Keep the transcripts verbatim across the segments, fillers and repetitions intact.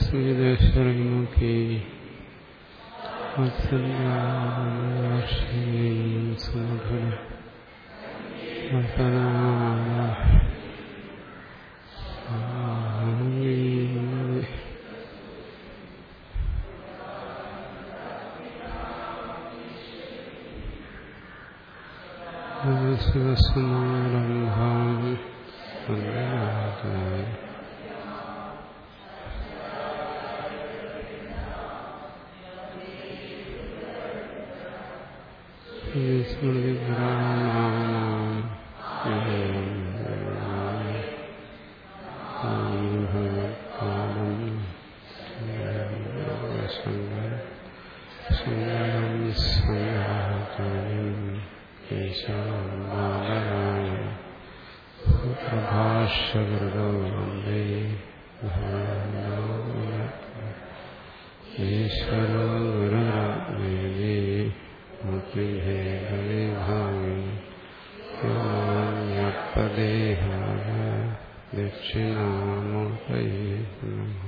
ശ്രീദേശ്വരമുഖി സുമധുര ശിവസമാരംഭാം സ്മൃതി പ്രഭാഷകൃതോ വന്ദേ ഈശ്വരോ ഗുരുരാത്മേതി ദേഹായ ദക്ഷിണാമൂർത്തയേ നമഃ.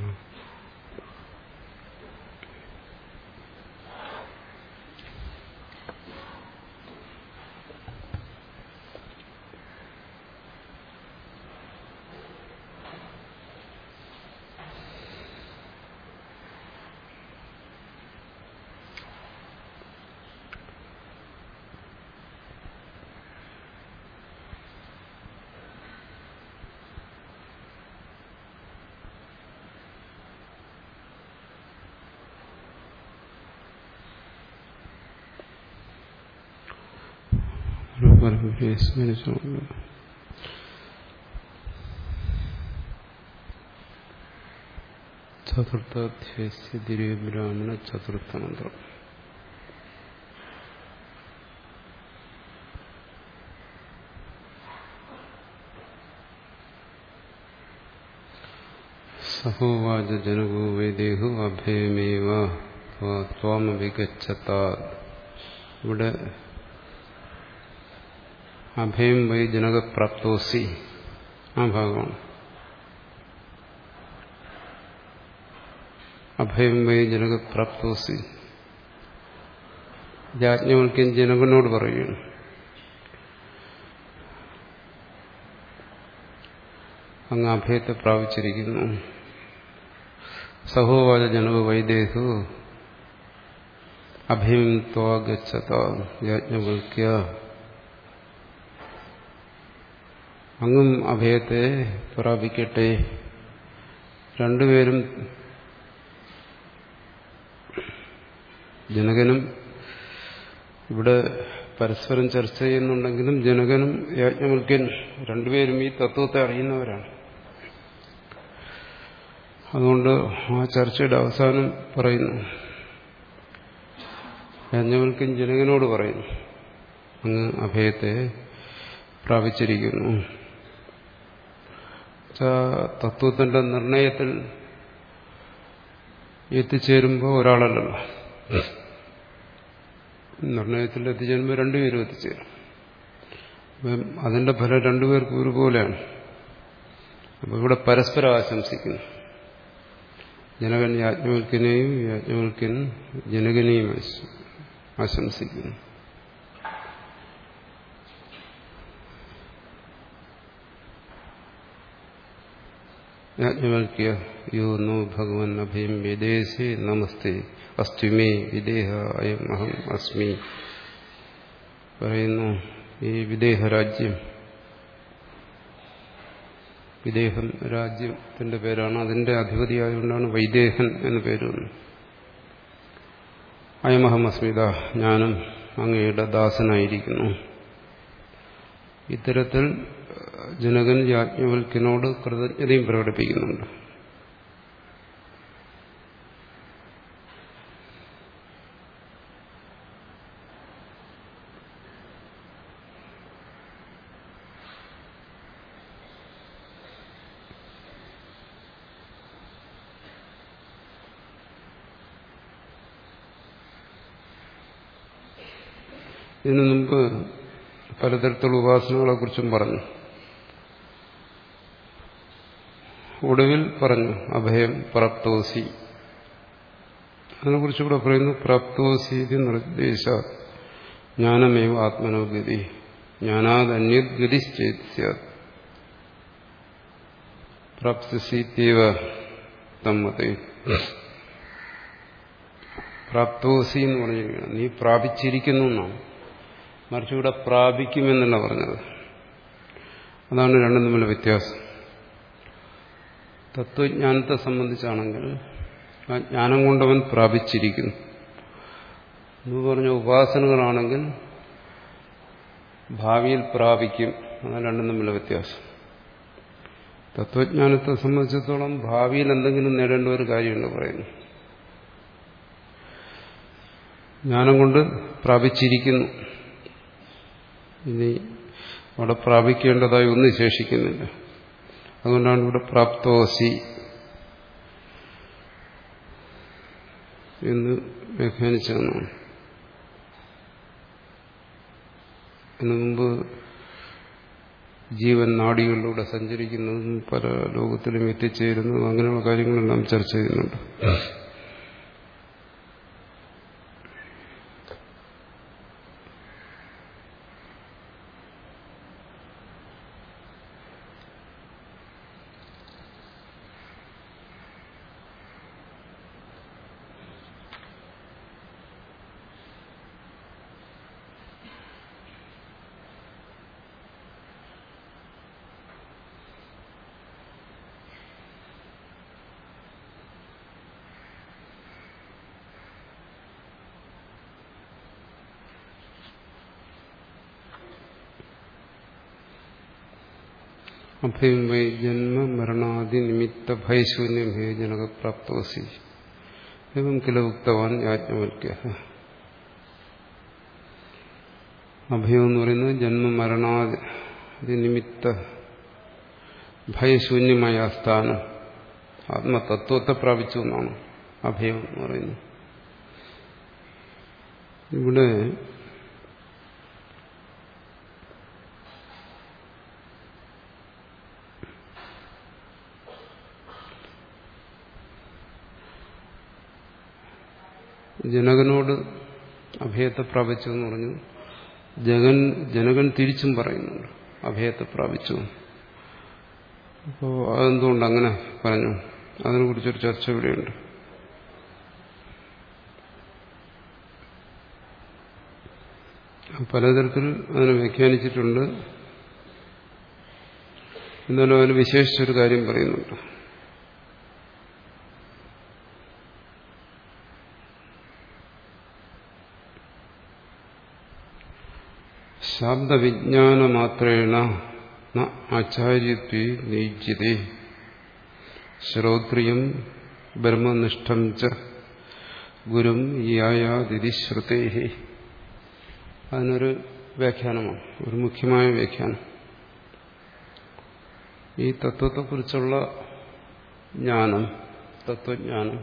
പരമ്പരയെ സ്മരിച്ചുകൊണ്ട് ചതുർത്ഥാധ്യായ ദിരബ്രാഹ്മണ ചതുർത്ഥ മന്ത്രം. സഹോവാച ജനകോ വൈദേഹോ അഭയമേവ ത്വാമവിഗച്ഛതാത്. ഇവിടെ അഭയം വൈ ജനകപ്രാപ്തോസി ആ ഭാഗമാണ്. അഭയം വൈ ജനകപ്രാപ്തോസി യാജ്ഞവൽക്യൻ ജനകനോട് പറയുന്നു, അങ്ങ് അഭയത്തെ പ്രാപിച്ചിരിക്കുന്നു. സഹോവാച ജനക വൈദേഹു അഭയം ത്വാ ഗച്ഛത. യാജ്ഞവൽക്യ അങ്ങും അഭയത്തെ പ്രാപിക്കട്ടെ. രണ്ടുപേരും, ജനകനും ഇവിടെ പരസ്പരം ചർച്ച ചെയ്യുന്നുണ്ടെങ്കിലും ജനകനും യാജ്ഞവൽക്യൻ രണ്ടുപേരും ഈ തത്വത്തെ അറിയുന്നവരാണ്. അതുകൊണ്ട് ആ ചർച്ചയുടെ അവസാനം പറയുന്നു, യാജ്ഞവൽക്യൻ ജനകനോട് പറയുന്നു, അങ്ങ് അഭയത്തെ പ്രാപിച്ചിരിക്കുന്നു. തത്വത്തിന്റെ നിർണയത്തിൽ എത്തിച്ചേരുമ്പോൾ ഒരാളല്ലല്ലോ, നിർണയത്തിൽ എത്തിച്ചേരുമ്പോൾ രണ്ടുപേരും എത്തിച്ചേരും. അതിന്റെ ഫലം രണ്ടുപേർക്കും ഒരുപോലെയാണ്. അപ്പൊ ഇവിടെ പരസ്പരം ആശംസിക്കുന്നു. ജനകൻ യാജ്ഞവൽക്യനെയും യാജ്ഞവൽക്യൻ ജനകനെയും ആശംസിക്കുന്നു. യാജ്ഞവൽക്യ യോ നോ ഭഗവൻ അഭയം വിദേശേ നമസ്തേ അസ്തുമേ വിദേഹ അയം അഹം അസ്മി. പറയുന്നു, ഈ വിദേഹ രാജ്യം, വിദേഹം രാജ്യത്തിന്റെ പേരാണ്, അതിന്റെ അധിപതിയായതുകൊണ്ടാണ് വൈദേഹൻ എന്ന് പേര് വന്നത്. അയമഹം അസ്മിത, ഞാനും അങ്ങയുടെ ദാസനായിരിക്കുന്നു. ഇത്തരത്തിൽ ജനകൻ യാജ്ഞവൽക്യനോട് കൃതജ്ഞതയും പ്രകടിപ്പിക്കുന്നുണ്ട്. ഇതിനു മുമ്പ് പലതരത്തിലുള്ള ഉപാസനകളെ കുറിച്ചും പറഞ്ഞു. ഒടുവിൽ പറഞ്ഞു അഭയം പ്രാപ്തോസി. അതിനെക്കുറിച്ച് ഇവിടെ പറയുന്നു പ്രാപ്തോസി ഇത് നിർദ്ദേശ ജ്ഞാനമേവ ആത്മനോഗതി ജ്ഞാനാദന്യത് ഗതിശ്ചേത് പ്രാപ്തസീത്യവ തമ്മതേ. പ്രാപ്തോസി എന്ന് പറഞ്ഞിരിക്കുകയാണ്, നീ പ്രാപിച്ചിരിക്കുന്നു എന്നാണ്. മറിച്ച് ഇവിടെ പ്രാപിക്കുമെന്നല്ല പറഞ്ഞത്. അതാണ് രണ്ടും തമ്മിലുള്ള വ്യത്യാസം. തത്വജ്ഞാനത്തെ സംബന്ധിച്ചാണെങ്കിൽ ആ ജ്ഞാനം കൊണ്ടവൻ പ്രാപിച്ചിരിക്കുന്നു. എന്ന് പറഞ്ഞ ഉപാസനകളാണെങ്കിൽ ഭാവിയിൽ പ്രാപിക്കും. അതാണ് രണ്ടും തമ്മിലുള്ള വ്യത്യാസം. തത്വജ്ഞാനത്തെ സംബന്ധിച്ചിടത്തോളം ഭാവിയിൽ എന്തെങ്കിലും നേടേണ്ട ഒരു കാര്യമുണ്ട് പറയുന്നു. ജ്ഞാനം കൊണ്ട് പ്രാപിച്ചിരിക്കുന്നു. ഇനി അവിടെ പ്രാപിക്കേണ്ടതായി ഒന്നും ശേഷിക്കുന്നില്ല. അതുകൊണ്ടാണ് ഇവിടെ പ്രാപ്തോസി എന്ന് വ്യാഖ്യാനിച്ചതെന്നാണ്. അതിനു മുമ്പ് ജീവൻ നാഡികളിലൂടെ സഞ്ചരിക്കുന്നതും പല ലോകത്തിലും എത്തിച്ചേരുന്നതും അങ്ങനെയുള്ള കാര്യങ്ങളെല്ലാം ചർച്ച ചെയ്യുന്നുണ്ട്. അഭയം വൈ ജന്മ മരണാദി നിമിത്ത ഭയശൂന്യം ഹേ ജനക പ്രാപ്തോസി എവം കില ഉക്തവാൻ യാജ്ഞവൽക്യ. അഭയം എന്ന് പറയുന്നത് ജന്മ മരണാദി നിമിത്ത ഭയശൂന്യമായ സ്ഥാനം ആത്മതത്വത്തെ പ്രാപിച്ചു എന്നാണ് അഭയം എന്ന് പറയുന്നത്. ഇവിടെ ജനകനോട് അഭയത്തെ പ്രാപിച്ചു എന്ന് പറഞ്ഞു. ജഗൻ ജനകൻ തിരിച്ചും പറയുന്നുണ്ട് അഭയത്തെ പ്രാപിച്ചു. അപ്പോൾ അതെന്തുകൊണ്ട് അങ്ങനെ പറഞ്ഞു? അതിനെക്കുറിച്ചൊരു ചർച്ച ഇവിടെയുണ്ട്. പലതരത്തിൽ അതിനെ വ്യാഖ്യാനിച്ചിട്ടുണ്ട്. എന്നാലും അതിൽ വിശേഷിച്ചൊരു കാര്യം പറയുന്നുണ്ട്. ശബ്ദവിജ്ഞാനമാത്രേണ ന ആചാര്യത്വേ നിയുജ്യതേ ശ്രോത്രിയം ബ്രഹ്മനിഷ്ഠം ച ഗുരും യായാതിഥി ശ്രുതേഹി. അതിനൊരു വ്യാഖ്യാനമാണ്, ഒരു മുഖ്യമായ വ്യാഖ്യാനം. ഈ തത്വത്തെക്കുറിച്ചുള്ള ജ്ഞാനം, തത്വജ്ഞാനം,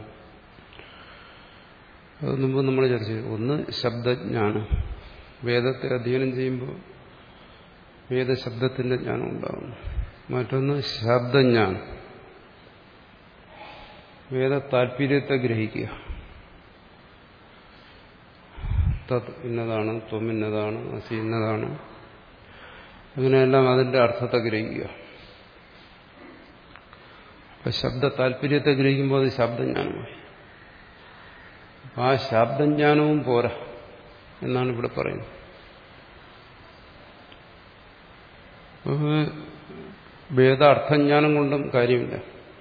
അത് മുമ്പ് നമ്മൾ ചർച്ച ചെയ്തു. ഒന്ന് ശബ്ദജ്ഞാനം, വേദത്തെ അധ്യയനം ചെയ്യുമ്പോൾ വേദശബ്ദത്തിന്റെ ജ്ഞാനം ഉണ്ടാകുന്നു. മറ്റൊന്ന് ശബ്ദജ്ഞാനം, വേദ താല്പര്യത്തെ ഗ്രഹിക്കുക. തത് ഇന്നതാണ്, ത്വം ഇന്നതാണ്, അസി ഇന്നതാണ്, അങ്ങനെയെല്ലാം അതിന്റെ അർത്ഥത്തെ ഗ്രഹിക്കുക. അപ്പൊ ശബ്ദ താല്പര്യത്തെ ഗ്രഹിക്കുമ്പോൾ അത് ശബ്ദജ്ഞാനമായി. അപ്പം ആ ശബ്ദജ്ഞാനവും പോരാ എന്നാണ് ഇവിടെ പറയുന്നത്. വേദാർത്ഥജ്ഞാനം കൊണ്ടും കാര്യമില്ല.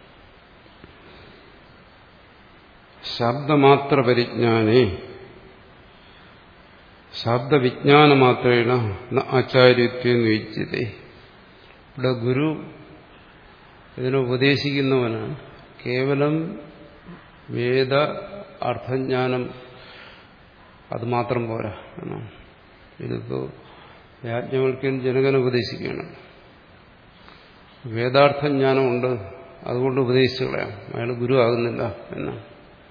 ശബ്ദമാത്ര പരിജ്ഞാനേ ശബ്ദവിജ്ഞാനമാത്രേണ ആചാര്യത്വേ നിയുജ്യതേ. ഇവിടെ ഗുരു ഇതിനെ ഉപദേശിക്കുന്നവന് കേവലം വേദ അർത്ഥജ്ഞാനം അത് മാത്രം പോരാ എന്നാണ്. ഇതിപ്പോ യാജ്ഞവൽക്യൻ ജനകനെ ഉപദേശിക്കുകയാണ്. വേദാർത്ഥജ്ഞാനമുണ്ട്, അതുകൊണ്ട് ഉപദേശിച്ചു കളയാം, അയാൾ ഗുരു ആകുന്നില്ല എന്നാണ്.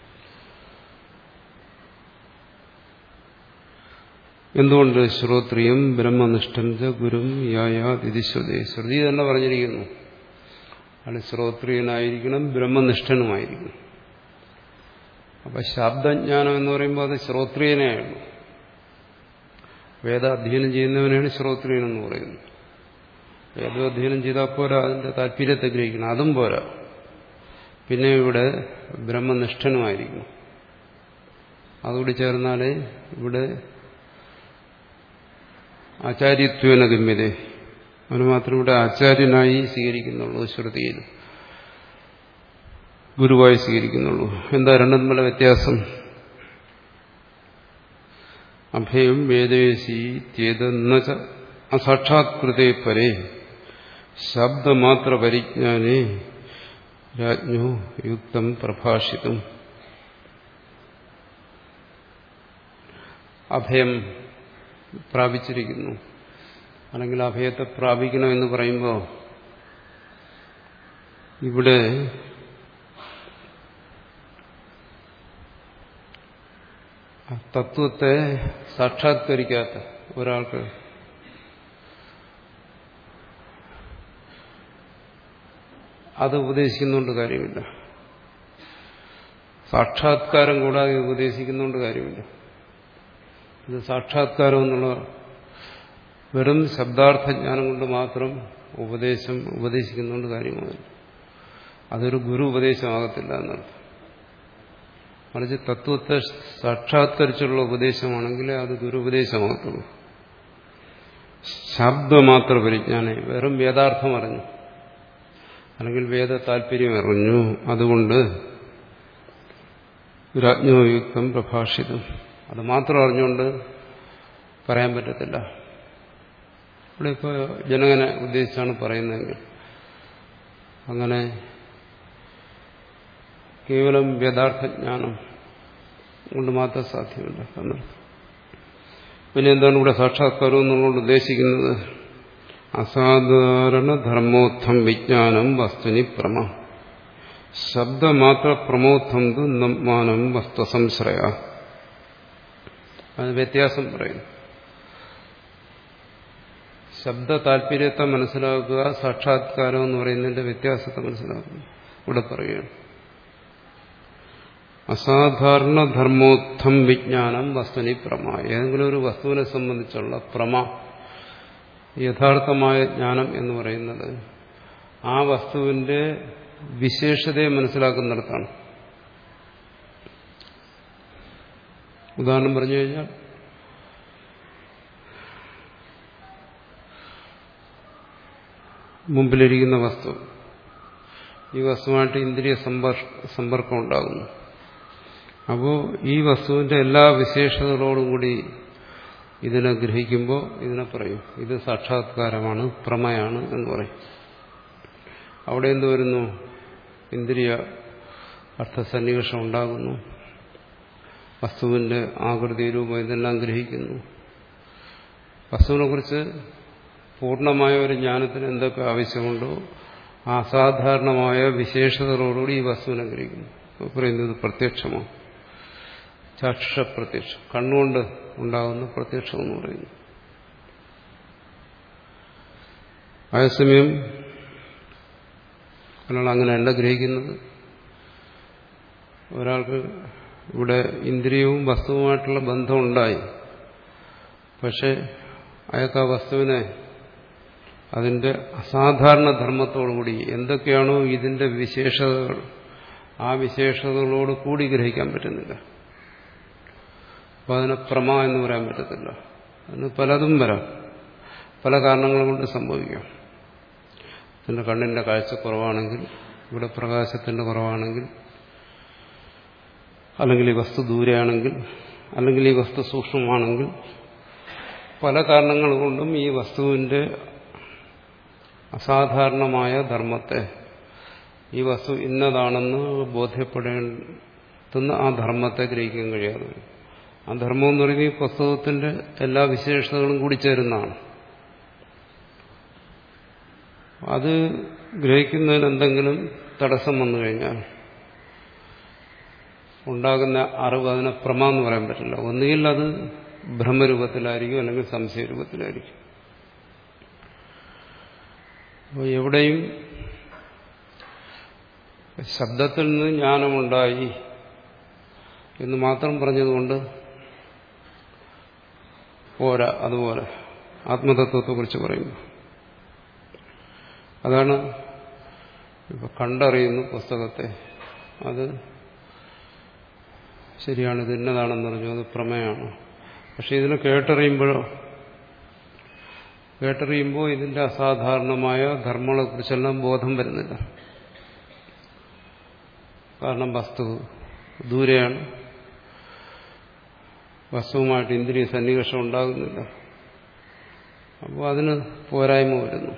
എന്തുകൊണ്ട്? ശ്രോത്രിയം ബ്രഹ്മനിഷ്ഠം ച ഗുരും യായാതിഥി ശ്രുതി. ശ്രുതി തന്നെ പറഞ്ഞിരിക്കുന്നു അയാൾ ശ്രോത്രിയനായിരിക്കണം, ബ്രഹ്മനിഷ്ഠനുമായിരിക്കണം. അപ്പൊ ശബ്ദജ്ഞാനം എന്ന് പറയുമ്പോൾ അത് ശ്രോത്രിയനെയുള്ളൂ. വേദാധ്യയനം ചെയ്യുന്നവനാണ് ശ്രോത്രിയനെന്ന് പറയുന്നത്. വേദാധ്യയനം ചെയ്താൽ പോരാ, അതിന്റെ താല്പര്യത്തെ ഗ്രഹിക്കണം, അതും പോരാ. പിന്നെ ഇവിടെ ബ്രഹ്മനിഷ്ഠനുമായിരിക്കണം. അതുകൂടി ചേർന്നാലേ ഇവിടെ ആചാര്യത്വേന ഗമ്യതേ, അവന് മാത്രം ഇവിടെ ആചാര്യനായി സ്വീകരിക്കുന്നുള്ളൂ, ശ്രുതിയിൽ ഗുരുവായി സ്വീകരിക്കുന്നുള്ളൂ. എന്താ രണ്ടും തമ്മിലുള്ള വ്യത്യാസം? അഭയം വേദേശി ചേതന്ന അസാക്ഷാത്കൃതേ പരേ ശബ്ദമാത്ര പരിജ്ഞാനേ രാജ്ഞോ യുക്തം പ്രഭാഷിതം. അഭയം പ്രാപിച്ചിരിക്കുന്നു, അല്ലെങ്കിൽ അഭയത്തെ പ്രാപിക്കണമെന്ന് പറയുമ്പോൾ ഇവിടെ തത്വത്തെ സാക്ഷാത്കരിക്കാത്ത ഒരാൾക്ക് അത് ഉപദേശിക്കുന്നുകൊണ്ട് കാര്യമില്ല. സാക്ഷാത്കാരം കൂടാതെ ഉപദേശിക്കുന്നുകൊണ്ട് കാര്യമില്ല. ഇത് സാക്ഷാത്കാരം എന്നുള്ള വെറും ശബ്ദാർത്ഥജ്ഞാനം കൊണ്ട് മാത്രം ഉപദേശം ഉപദേശിക്കുന്നുകൊണ്ട് കാര്യമാകില്ല. അതൊരു ഗുരു ഉപദേശമാകത്തില്ല എന്നർത്ഥം. മറിച്ച് തത്വത്തെ സാക്ഷാത്കരിച്ചുള്ള ഉപദേശമാണെങ്കിൽ അത് ഗുരു ഉപദേശമാകത്തുള്ളൂ. ശബ്ദമാത്ര പരിജ്ഞാനെ, വെറും വേദാർത്ഥം അറിഞ്ഞു അല്ലെങ്കിൽ വേദ താല്പര്യം അറിഞ്ഞു, അതുകൊണ്ട് രാജ്ഞോയുക്തം പ്രഭാഷിതം, അത് മാത്രം അറിഞ്ഞുകൊണ്ട് പറയാൻ പറ്റത്തില്ല. ഇവിടെ ഇപ്പോൾ ജനകനെ ഉദ്ദേശിച്ചാണ് പറയുന്നതെങ്കിൽ അങ്ങനെ കേവലം വേദാർത്ഥജ്ഞാനം കൊണ്ട് മാത്രം സാധ്യമല്ല എന്നർത്ഥം. പിന്നെ എന്താണ് ഇവിടെ സാക്ഷാത്കാരം എന്നുള്ളത് ഉദ്ദേശിക്കുന്നത്? അസാധാരണ ധർമ്മോത്ഥം വിജ്ഞാനം വസ്തുനി പ്രമ ശബ്ദമാത്ര പ്രമോത്ഥം തു നമ്മാനം വസ്തുസംശ്രയ. അത് വ്യത്യാസം പറയുന്നു. ശബ്ദ താല്പര്യത്തെ മനസ്സിലാക്കുക, സാക്ഷാത്കാരം എന്ന് പറയുന്നതിന്റെ വ്യത്യാസത്തെ മനസ്സിലാക്കുന്നു. ഇവിടെ പറയുകയാണ് അസാധാരണ ധർമ്മോത്ഥം വിജ്ഞാനം വസ്തുനി പ്രമ. ഏതെങ്കിലും ഒരു വസ്തുവിനെ സംബന്ധിച്ചുള്ള പ്രമ, യഥാർത്ഥമായ ജ്ഞാനം എന്ന് പറയുന്നത് ആ വസ്തുവിന്റെ വിശേഷതയെ മനസ്സിലാക്കുന്നിടത്താണ്. ഉദാഹരണം പറഞ്ഞു കഴിഞ്ഞാൽ മുമ്പിലിരിക്കുന്ന വസ്തു, ഈ വസ്തുവായിട്ട് ഇന്ദ്രിയ സമ്പർക്കം ഉണ്ടാകുന്നു. അപ്പോൾ ഈ വസ്തുവിന്റെ എല്ലാ വിശേഷതകളോടും കൂടി ഇതിനെ ഗ്രഹിക്കുമ്പോൾ ഇതിനെ പറയും ഇത് സാക്ഷാത്കാരമാണ്, പ്രമയാണ് എന്ന് പറയും. അവിടെ എന്ത് വരുന്നു? ഇന്ദ്രിയ അർത്ഥസന്നിവേഷം ഉണ്ടാകുന്നു, വസ്തുവിന്റെ ആകൃതി, രൂപം ഇതെല്ലാം ഗ്രഹിക്കുന്നു. വസ്തുവിനെ കുറിച്ച് പൂർണ്ണമായ ഒരു ജ്ഞാനത്തിന് എന്തൊക്കെ ആവശ്യമുണ്ടോ ആ അസാധാരണമായ വിശേഷതകളോടുകൂടി ഈ വസ്തുവിനെ ഗ്രഹിക്കുന്നു. അപ്പോൾ പറയുന്നത് പ്രത്യക്ഷമാണ്, ചാക്ഷുഷ പ്രത്യക്ഷം, കണ്ണുകൊണ്ട് ഉണ്ടാകുന്ന പ്രത്യക്ഷം എന്ന് പറയുന്നു. അതേസമയം ഒരാൾ അങ്ങനെയല്ല ഗ്രഹിക്കുന്നത്. ഒരാൾക്ക് ഇവിടെ ഇന്ദ്രിയവും വസ്തുവുമായിട്ടുള്ള ബന്ധമുണ്ടായി, പക്ഷെ അയാൾക്ക് ആ വസ്തുവിനെ അതിന്റെ അസാധാരണ ധർമ്മത്തോടുകൂടി എന്തൊക്കെയാണോ ഇതിന്റെ വിശേഷതകൾ ആ വിശേഷതകളോട് കൂടി ഗ്രഹിക്കാൻ പറ്റുന്നില്ല. അപ്പോൾ അതിനെ പ്രമ എന്ന് പറയാൻ പറ്റത്തില്ല. അതിന് പലതും വരാം, പല കാരണങ്ങൾ കൊണ്ട് സംഭവിക്കാം. ഇതിന്റെ കണ്ണിന്റെ കാഴ്ച കുറവാണെങ്കിൽ, ഇവിടെ പ്രകാശത്തിന്റെ കുറവാണെങ്കിൽ, അല്ലെങ്കിൽ ഈ വസ്തു ദൂരെയാണെങ്കിൽ, അല്ലെങ്കിൽ ഈ വസ്തു സൂക്ഷ്മമാണെങ്കിൽ, പല കാരണങ്ങൾ കൊണ്ടും ഈ വസ്തുവിന്റെ അസാധാരണമായ ധർമ്മത്തെ, ഈ വസ്തു ഇന്നതാണെന്ന് ബോധ്യപ്പെടേണ്ടുന്ന ആ ധർമ്മത്തെ ഗ്രഹിക്കാൻ കഴിയാതെ വരും. ആ ധർമ്മം എന്ന് പറയുന്നത് ഈ പുസ്തകത്തിന്റെ എല്ലാ വിശേഷതകളും കൂടി ചേരുന്നതാണ്. അത് ഗ്രഹിക്കുന്നതിന് എന്തെങ്കിലും തടസ്സം വന്നു കഴിഞ്ഞാൽ ഉണ്ടാകുന്ന അറിവ് അതിനെ പ്രമ എന്ന് പറയാൻ പറ്റില്ല. ഒന്നുകിൽ അത് ഭ്രമരൂപത്തിലായിരിക്കും, അല്ലെങ്കിൽ സംശയരൂപത്തിലായിരിക്കും. അപ്പോൾ എവിടെയും ശബ്ദത്തിൽ നിന്ന് ജ്ഞാനമുണ്ടായി എന്ന് മാത്രം പറഞ്ഞതുകൊണ്ട് പോരാ. അതുപോലെ ആത്മതത്വത്തെക്കുറിച്ച് പറയുന്നു. അതാണ് ഇപ്പൊ കണ്ടറിയുന്നു പുസ്തകത്തെ, അത് ശരിയാണ്, ഇത് ഇന്നതാണെന്ന് പറഞ്ഞു, അത് പ്രമേയമാണ്. പക്ഷെ ഇതിനെ കേട്ടറിയുമ്പോഴോ കേട്ടറിയുമ്പോൾ ഇതിന്റെ അസാധാരണമായ ധർമ്മങ്ങളെക്കുറിച്ചെല്ലാം ബോധം വരുന്നില്ല. കാരണം വസ്തു ദൂരെയാണ്, വസ്തുവുമായിട്ട് ഇന്ദ്രിയ സന്നിവേഷം ഉണ്ടാകുന്നില്ല. അപ്പോൾ അതിന് പോരായ്മ വരുന്നു,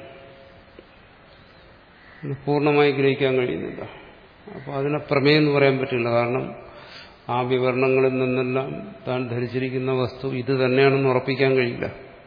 പൂർണ്ണമായി ഗ്രഹിക്കാൻ കഴിയുന്നില്ല. അപ്പോൾ അതിനെ പ്രമേയം എന്ന് പറയാൻ പറ്റില്ല. കാരണം ആ വിവരണങ്ങളിൽ നിന്നെല്ലാം താൻ ധരിച്ചിരിക്കുന്ന വസ്തു ഇത് തന്നെയാണെന്ന് ഉറപ്പിക്കാൻ കഴിയില്ല.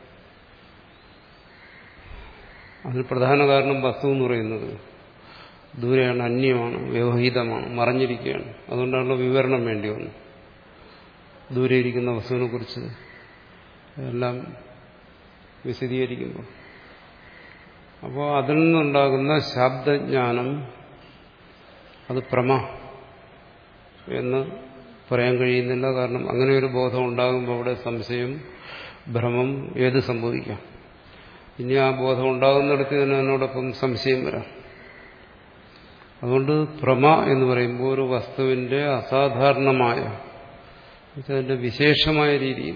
അതിന് പ്രധാന കാരണം വസ്തു എന്ന് പറയുന്നത് ദൂരെയാണ്, അന്യമാണ്, വ്യവഹിതമാണ്, മറഞ്ഞിരിക്കുകയാണ്. അതുകൊണ്ടാണല്ലോ വിവരണം വേണ്ടി വന്നു. ദൂരെ ഇരിക്കുന്ന വസ്തുവിനെ കുറിച്ച് എല്ലാം വിശദീകരിക്കുമ്പോൾ അപ്പോൾ അതിൽ നിന്നുണ്ടാകുന്ന ശബ്ദജ്ഞാനം അത് പ്രമ എന്ന് പറയാൻ കഴിയുന്നില്ല. കാരണം അങ്ങനെ ഒരു ബോധം ഉണ്ടാകുമ്പോൾ അവിടെ സംശയം, ഭ്രമം ഏത് സംഭവിക്കാം. ഇനി ആ ബോധം ഉണ്ടാകുന്നിടത്ത് തന്നെ അതിനോടൊപ്പം സംശയം വരാം. അതുകൊണ്ട് പ്രമ എന്ന് പറയുമ്പോൾ ഒരു വസ്തുവിന്റെ അസാധാരണമായ, അതിന്റെ വിശേഷമായ രീതിയിൽ